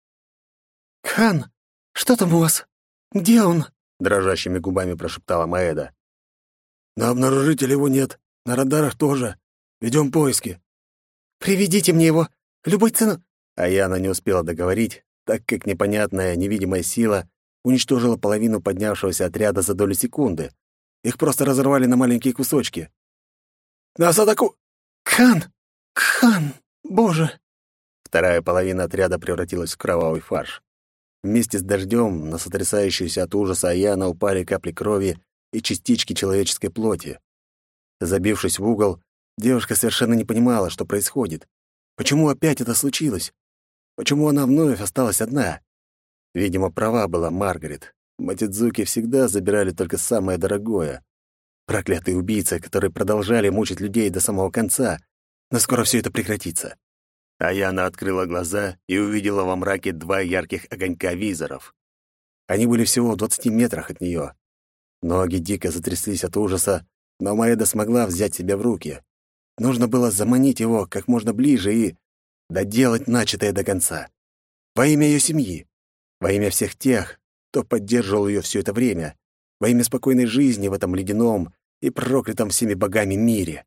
«Кхан, что там у вас? Где он?» — дрожащими губами прошептала Маэда. «На обнаружителя его нет, на радарах тоже. Ведем поиски». «Приведите мне его. Любой ценой...» Аяна не успела договорить, так как непонятная невидимая сила уничтожила половину поднявшегося отряда за долю секунды. Их просто разорвали на маленькие кусочки. «Нас атаку...» «Кхан! Кхан! Боже!» Вторая половина отряда превратилась в кровавый фарш. Вместе с дождем на сотрясающуюся от ужаса Аяна упали капли крови и частички человеческой плоти. Забившись в угол, девушка совершенно не понимала, что происходит. Почему опять это случилось? Почему она вновь осталась одна? Видимо, права была Маргарет. Матидзуки всегда забирали только самое дорогое. Проклятые убийцы, которые продолжали мучить людей до самого конца. Но скоро все это прекратится. Аяна открыла глаза и увидела во мраке 2 ярких огонька визоров. Они были всего в 20 метрах от нее. Ноги дико затряслись от ужаса, но Маэда смогла взять себя в руки. нужно было заманить его как можно ближе и доделать начатое до конца. Во имя ее семьи, во имя всех тех, кто поддерживал ее все это время, во имя спокойной жизни в этом ледяном и проклятом всеми богами мире.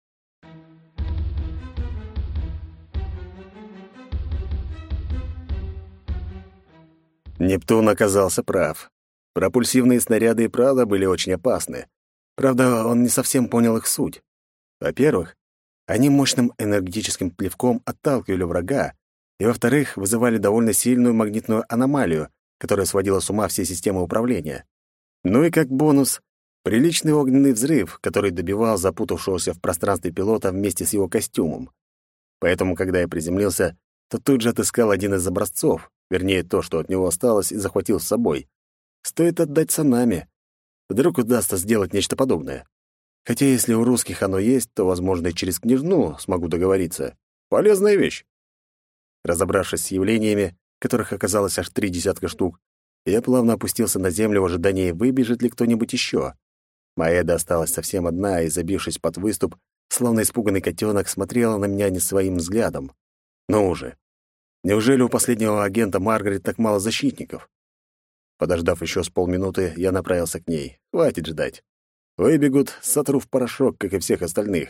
Нептун оказался прав. Пропульсивные снаряды и правда были очень опасны. Правда, он не совсем понял их суть. Во-первых, они мощным энергетическим плевком отталкивали врага, и, во-вторых, вызывали довольно сильную магнитную аномалию, которая сводила с ума все системы управления. Ну и как бонус, приличный огненный взрыв, который добивал запутавшегося в пространстве пилота вместе с его костюмом. Поэтому, когда я приземлился, то тут же отыскал один из образцов, вернее, то, что от него осталось, и захватил с собой. Стоит отдать Санаме. Вдруг удастся сделать нечто подобное. Хотя если у русских оно есть, то, возможно, и через княжну смогу договориться. Полезная вещь. Разобравшись с явлениями, которых оказалось аж 3 десятка штук, я плавно опустился на землю в ожидании, выбежит ли кто-нибудь еще. Маэда осталась совсем одна и, забившись под выступ, словно испуганный котенок, смотрела на меня не своим взглядом. Ну уже. Неужели у последнего агента Маргарет так мало защитников? Подождав еще с полминуты, я направился к ней. Хватит ждать. Выбегут, сотру в порошок, как и всех остальных.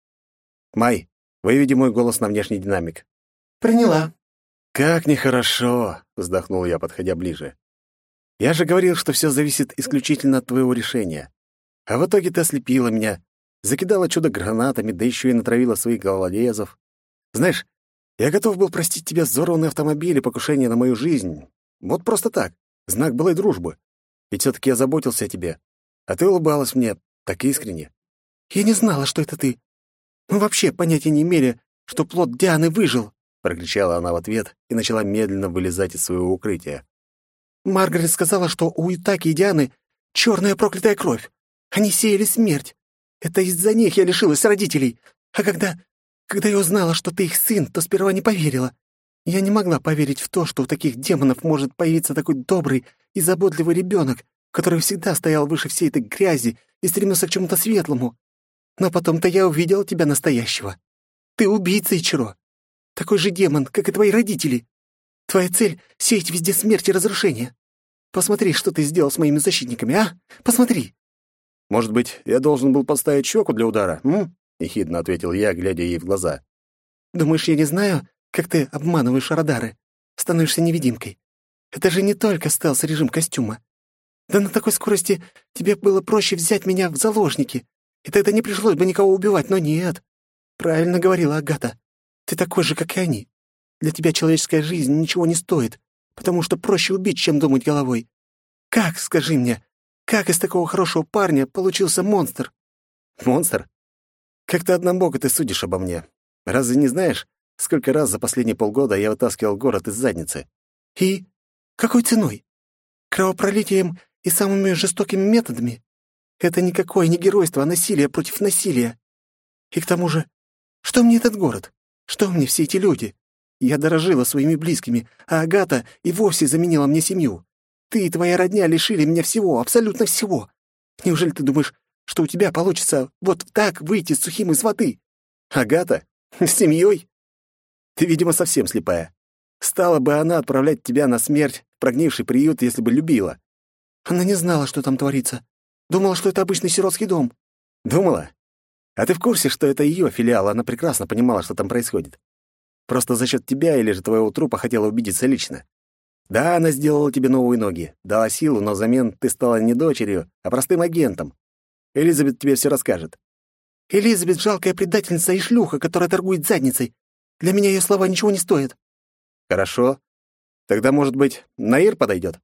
«Май, выведи мой голос на внешний динамик». «Приняла». «Как нехорошо», — вздохнул я, подходя ближе. «Я же говорил, что все зависит исключительно от твоего решения. А в итоге ты ослепила меня, закидала чудо гранатами, да еще и натравила своих головорезов. Знаешь, я готов был простить тебе взорванный автомобиль и покушение на мою жизнь. Вот просто так, знак былой дружбы. Ведь все-таки я заботился о тебе. А ты улыбалась мне так искренне». «Я не знала, что это ты. Мы вообще понятия не имели, что плод Дианы выжил», — прокричала она в ответ и начала медленно вылезать из своего укрытия. «Маргарет сказала, что у Итаки и Дианы черная проклятая кровь. Они сеяли смерть. Это из-за них я лишилась родителей. А когда я узнала, что ты их сын, то сперва не поверила. Я не могла поверить в то, что у таких демонов может появиться такой добрый и заботливый ребенок, который всегда стоял выше всей этой грязи и стремился к чему-то светлому. Но потом-то я увидела тебя настоящего. Ты убийца, Ичиро. Такой же демон, как и твои родители. Твоя цель — сеять везде смерть и разрушение. Посмотри, что ты сделал с моими защитниками, а? Посмотри!» «Может быть, я должен был подставить щеку для удара, м?» — ехидно ответил я, глядя ей в глаза. «Думаешь, я не знаю, как ты обманываешь радары? Становишься невидимкой. Это же не только стелс-режим костюма. Да на такой скорости тебе было проще взять меня в заложники, и тогда не пришлось бы никого убивать, но нет. Правильно говорила Агата. Ты такой же, как и они. Для тебя человеческая жизнь ничего не стоит, потому что проще убить, чем думать головой. Как, скажи мне, как из такого хорошего парня получился монстр?» «Монстр? Как-то однобоко ты судишь обо мне. Разве не знаешь, сколько раз за последние полгода я вытаскивал город из задницы?» «И? Какой ценой? Кровопролитием и самыми жестокими методами? Это никакое не геройство, а насилие против насилия. И к тому же, что мне этот город? Что мне все эти люди? Я дорожила своими близкими, а Агата и вовсе заменила мне семью. Ты и твоя родня лишили меня всего, абсолютно всего. Неужели ты думаешь, что у тебя получится вот так выйти сухим из воды? Агата? С семьей? Ты, видимо, совсем слепая. Стала бы она отправлять тебя на смерть в прогнивший приют, если бы любила. Она не знала, что там творится. Думала, что это обычный сиротский дом. Думала? А ты в курсе, что это ее филиал? Она прекрасно понимала, что там происходит. Просто за счет тебя или же твоего трупа хотела убедиться лично. Да, она сделала тебе новые ноги, дала силу, но взамен ты стала не дочерью, а простым агентом. Элизабет тебе все расскажет. Элизабет — жалкая предательница и шлюха, которая торгует задницей. Для меня ее слова ничего не стоят. Хорошо. Тогда, может быть, Наир подойдет?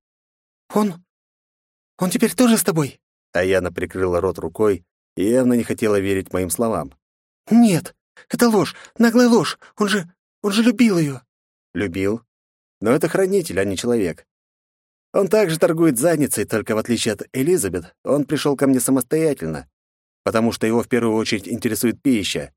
Он теперь тоже с тобой? Аяна прикрыла рот рукой и явно не хотела верить моим словам. Нет, это ложь, наглая ложь. Он же любил ее. Любил? Но это хранитель, а не человек. Он также торгует задницей, только в отличие от Элизабет, он пришел ко мне самостоятельно, потому что его в первую очередь интересует пища.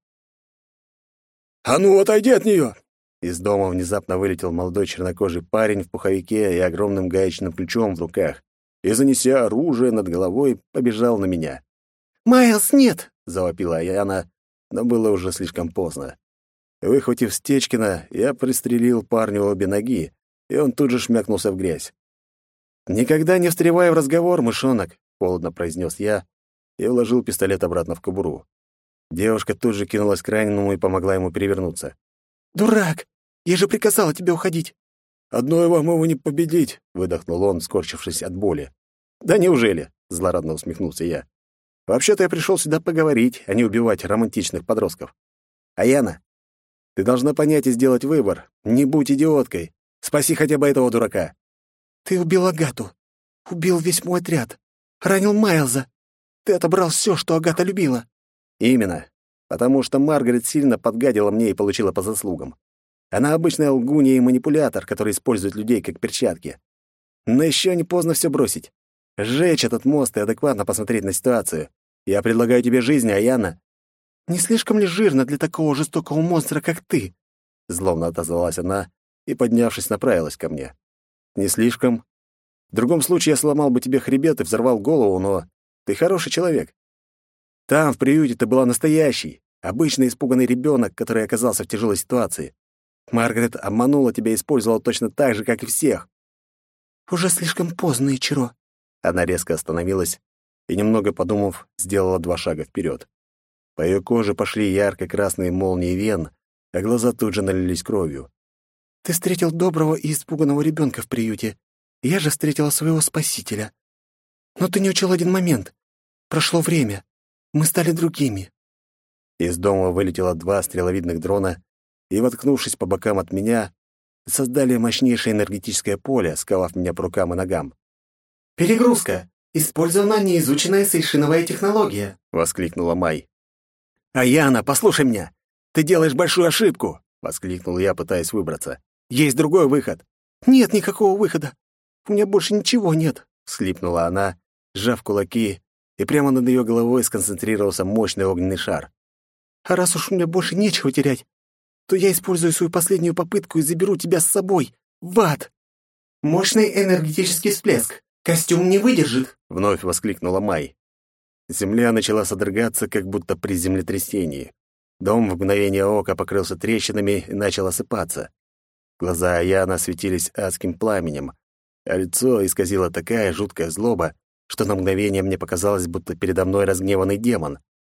«А ну, отойди от нее!» Из дома внезапно вылетел молодой чернокожий парень в пуховике и огромным гаечным ключом в руках и, занеся оружие над головой, побежал на меня. «Майлз, нет!» — завопила Аяна, но было уже слишком поздно. Выхватив Стечкина, я пристрелил парню обе ноги, и он тут же шмякнулся в грязь. «Никогда не встревай в разговор, мышонок», — холодно произнес я и вложил пистолет обратно в кобуру. Девушка тут же кинулась к раненому и помогла ему перевернуться. «Дурак! Я же приказала тебе уходить!» «Одной вам его не победить», — выдохнул он, скорчившись от боли. «Да неужели?» — злорадно усмехнулся я. «Вообще-то я пришел сюда поговорить, а не убивать романтичных подростков. Аяна, ты должна понять и сделать выбор. Не будь идиоткой. Спаси хотя бы этого дурака». «Ты убил Агату. Убил весь мой отряд. Ранил Майлза. Ты отобрал все, что Агата любила». «Именно. Потому что Маргарет сильно подгадила мне и получила по заслугам. Она обычная лгунья и манипулятор, который использует людей как перчатки. Но еще не поздно все бросить. Сжечь этот мост и адекватно посмотреть на ситуацию. Я предлагаю тебе жизнь, Аяна». «Не слишком ли жирно для такого жестокого монстра, как ты?» Злобно отозвалась она и, поднявшись, направилась ко мне. «Не слишком. В другом случае я сломал бы тебе хребет и взорвал голову, но ты хороший человек. Там, в приюте, ты была настоящей, обычный испуганный ребенок, который оказался в тяжелой ситуации. Маргарет обманула тебя и использовала точно так же, как и всех». «Уже слишком поздно, Ичиро». Она резко остановилась и, немного подумав, сделала 2 шага вперед. По ее коже пошли ярко-красные молнии вен, а глаза тут же налились кровью. «Ты встретил доброго и испуганного ребенка в приюте. Я же встретила своего спасителя. Но ты не учел один момент. Прошло время. Мы стали другими». Из дома вылетело 2 стреловидных дрона и, воткнувшись по бокам от меня, создали мощнейшее энергетическое поле, сковав меня по рукам и ногам. «Перегрузка. Использована неизученная сейшиновая технология», — воскликнула Май. «Аяна, послушай меня! Ты делаешь большую ошибку!» — воскликнул я, пытаясь выбраться. «Есть другой выход!» «Нет никакого выхода. У меня больше ничего нет», — всхлипнула она, сжав кулаки, и прямо над ее головой сконцентрировался мощный огненный шар. «А раз уж у меня больше нечего терять, то я использую свою последнюю попытку и заберу тебя с собой в ад!» «Мощный энергетический всплеск. Костюм не выдержит», — вновь воскликнула Май. Земля начала содрогаться, как будто при землетрясении. Дом в мгновение ока покрылся трещинами и начал осыпаться. Глаза Аяна светились адским пламенем, а лицо исказило такая жуткая злоба, что на мгновение мне показалось, будто передо мной разгневанный демон.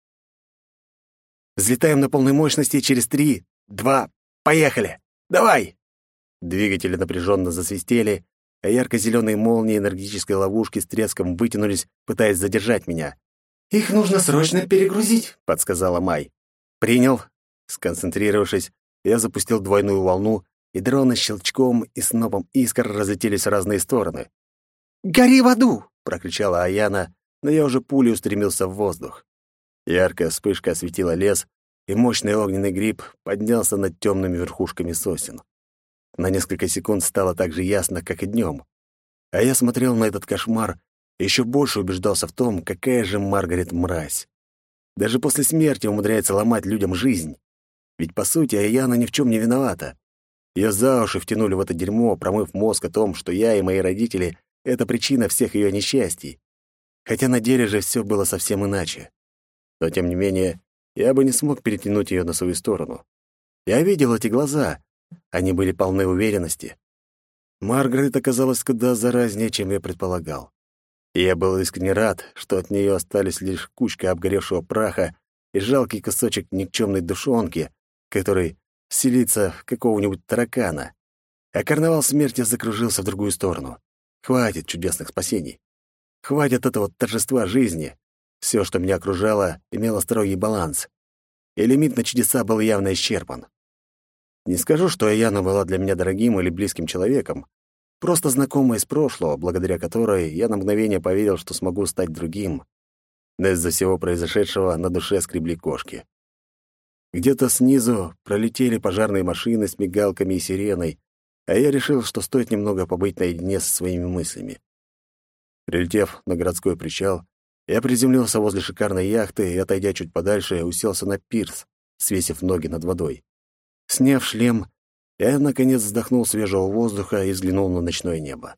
«Взлетаем на полной мощности через 3, 2, поехали! Давай!» Двигатели напряженно засвистели, а ярко-зеленые молнии энергетической ловушки с треском вытянулись, пытаясь задержать меня. «Их нужно срочно перегрузить», — подсказала Май. «Принял». Сконцентрировавшись, я запустил двойную волну, и дроны щелчком и снопом искр разлетелись в разные стороны. «Гори в аду!» — прокричала Аяна, но я уже пулей устремился в воздух. Яркая вспышка осветила лес, и мощный огненный гриб поднялся над темными верхушками сосен. На несколько секунд стало так же ясно, как и днем. А я смотрел на этот кошмар и еще больше убеждался в том, какая же Маргарет мразь. Даже после смерти умудряется ломать людям жизнь. Ведь, по сути, Аяна ни в чем не виновата. Ее за уши втянули в это дерьмо, промыв мозг о том, что я и мои родители — это причина всех ее несчастий. Хотя на деле же все было совсем иначе. Но, тем не менее, я бы не смог перетянуть ее на свою сторону. Я видел эти глаза. Они были полны уверенности. Маргарет оказалась куда заразнее, чем я предполагал. И я был искренне рад, что от нее остались лишь кучка обгоревшего праха и жалкий кусочек никчемной душонки, который вселится в какого-нибудь таракана. А карнавал смерти закружился в другую сторону. Хватит чудесных спасений. Хватит этого торжества жизни. Все, что меня окружало, имело строгий баланс. И лимит на чудеса был явно исчерпан. Не скажу, что Аяна была для меня дорогим или близким человеком, просто знакомая из прошлого, благодаря которой я на мгновение поверил, что смогу стать другим. Но из-за всего произошедшего на душе скребли кошки. Где-то снизу пролетели пожарные машины с мигалками и сиреной, а я решил, что стоит немного побыть наедине со своими мыслями. Прилетев на городской причал, я приземлился возле шикарной яхты и, отойдя чуть подальше, уселся на пирс, свесив ноги над водой. Сняв шлем, я, наконец, вздохнул свежего воздуха и взглянул на ночное небо.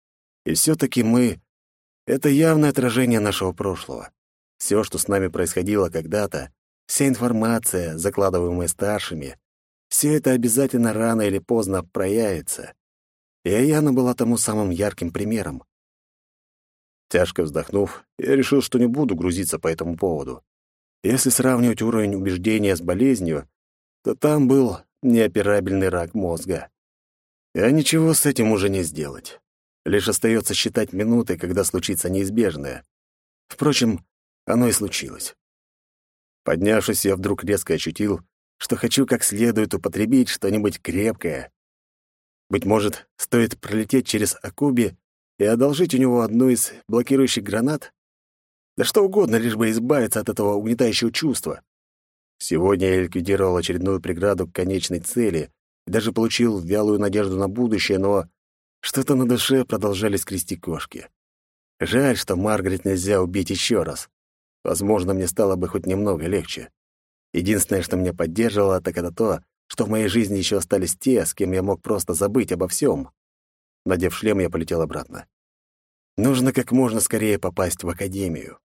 И все-таки мы — это явное отражение нашего прошлого. Все, что с нами происходило когда-то, Вся информация, закладываемая старшими, все это обязательно рано или поздно проявится. И Аяна была тому самым ярким примером. Тяжко вздохнув, я решил, что не буду грузиться по этому поводу. Если сравнивать уровень убеждения с болезнью, то там был неоперабельный рак мозга. А ничего с этим уже не сделать. Лишь остается считать минуты, когда случится неизбежное. Впрочем, оно и случилось. Поднявшись, я вдруг резко ощутил, что хочу как следует употребить что-нибудь крепкое. Быть может, стоит пролететь через Акуби и одолжить у него одну из блокирующих гранат? Да что угодно, лишь бы избавиться от этого угнетающего чувства. Сегодня я ликвидировал очередную преграду к конечной цели и даже получил вялую надежду на будущее, но что-то на душе продолжали скрести кошки. Жаль, что Маргарет нельзя убить еще раз. Возможно, мне стало бы хоть немного легче. Единственное, что меня поддерживало, так это то, что в моей жизни еще остались те, с кем я мог просто забыть обо всем. Надев шлем, я полетел обратно. Нужно как можно скорее попасть в академию.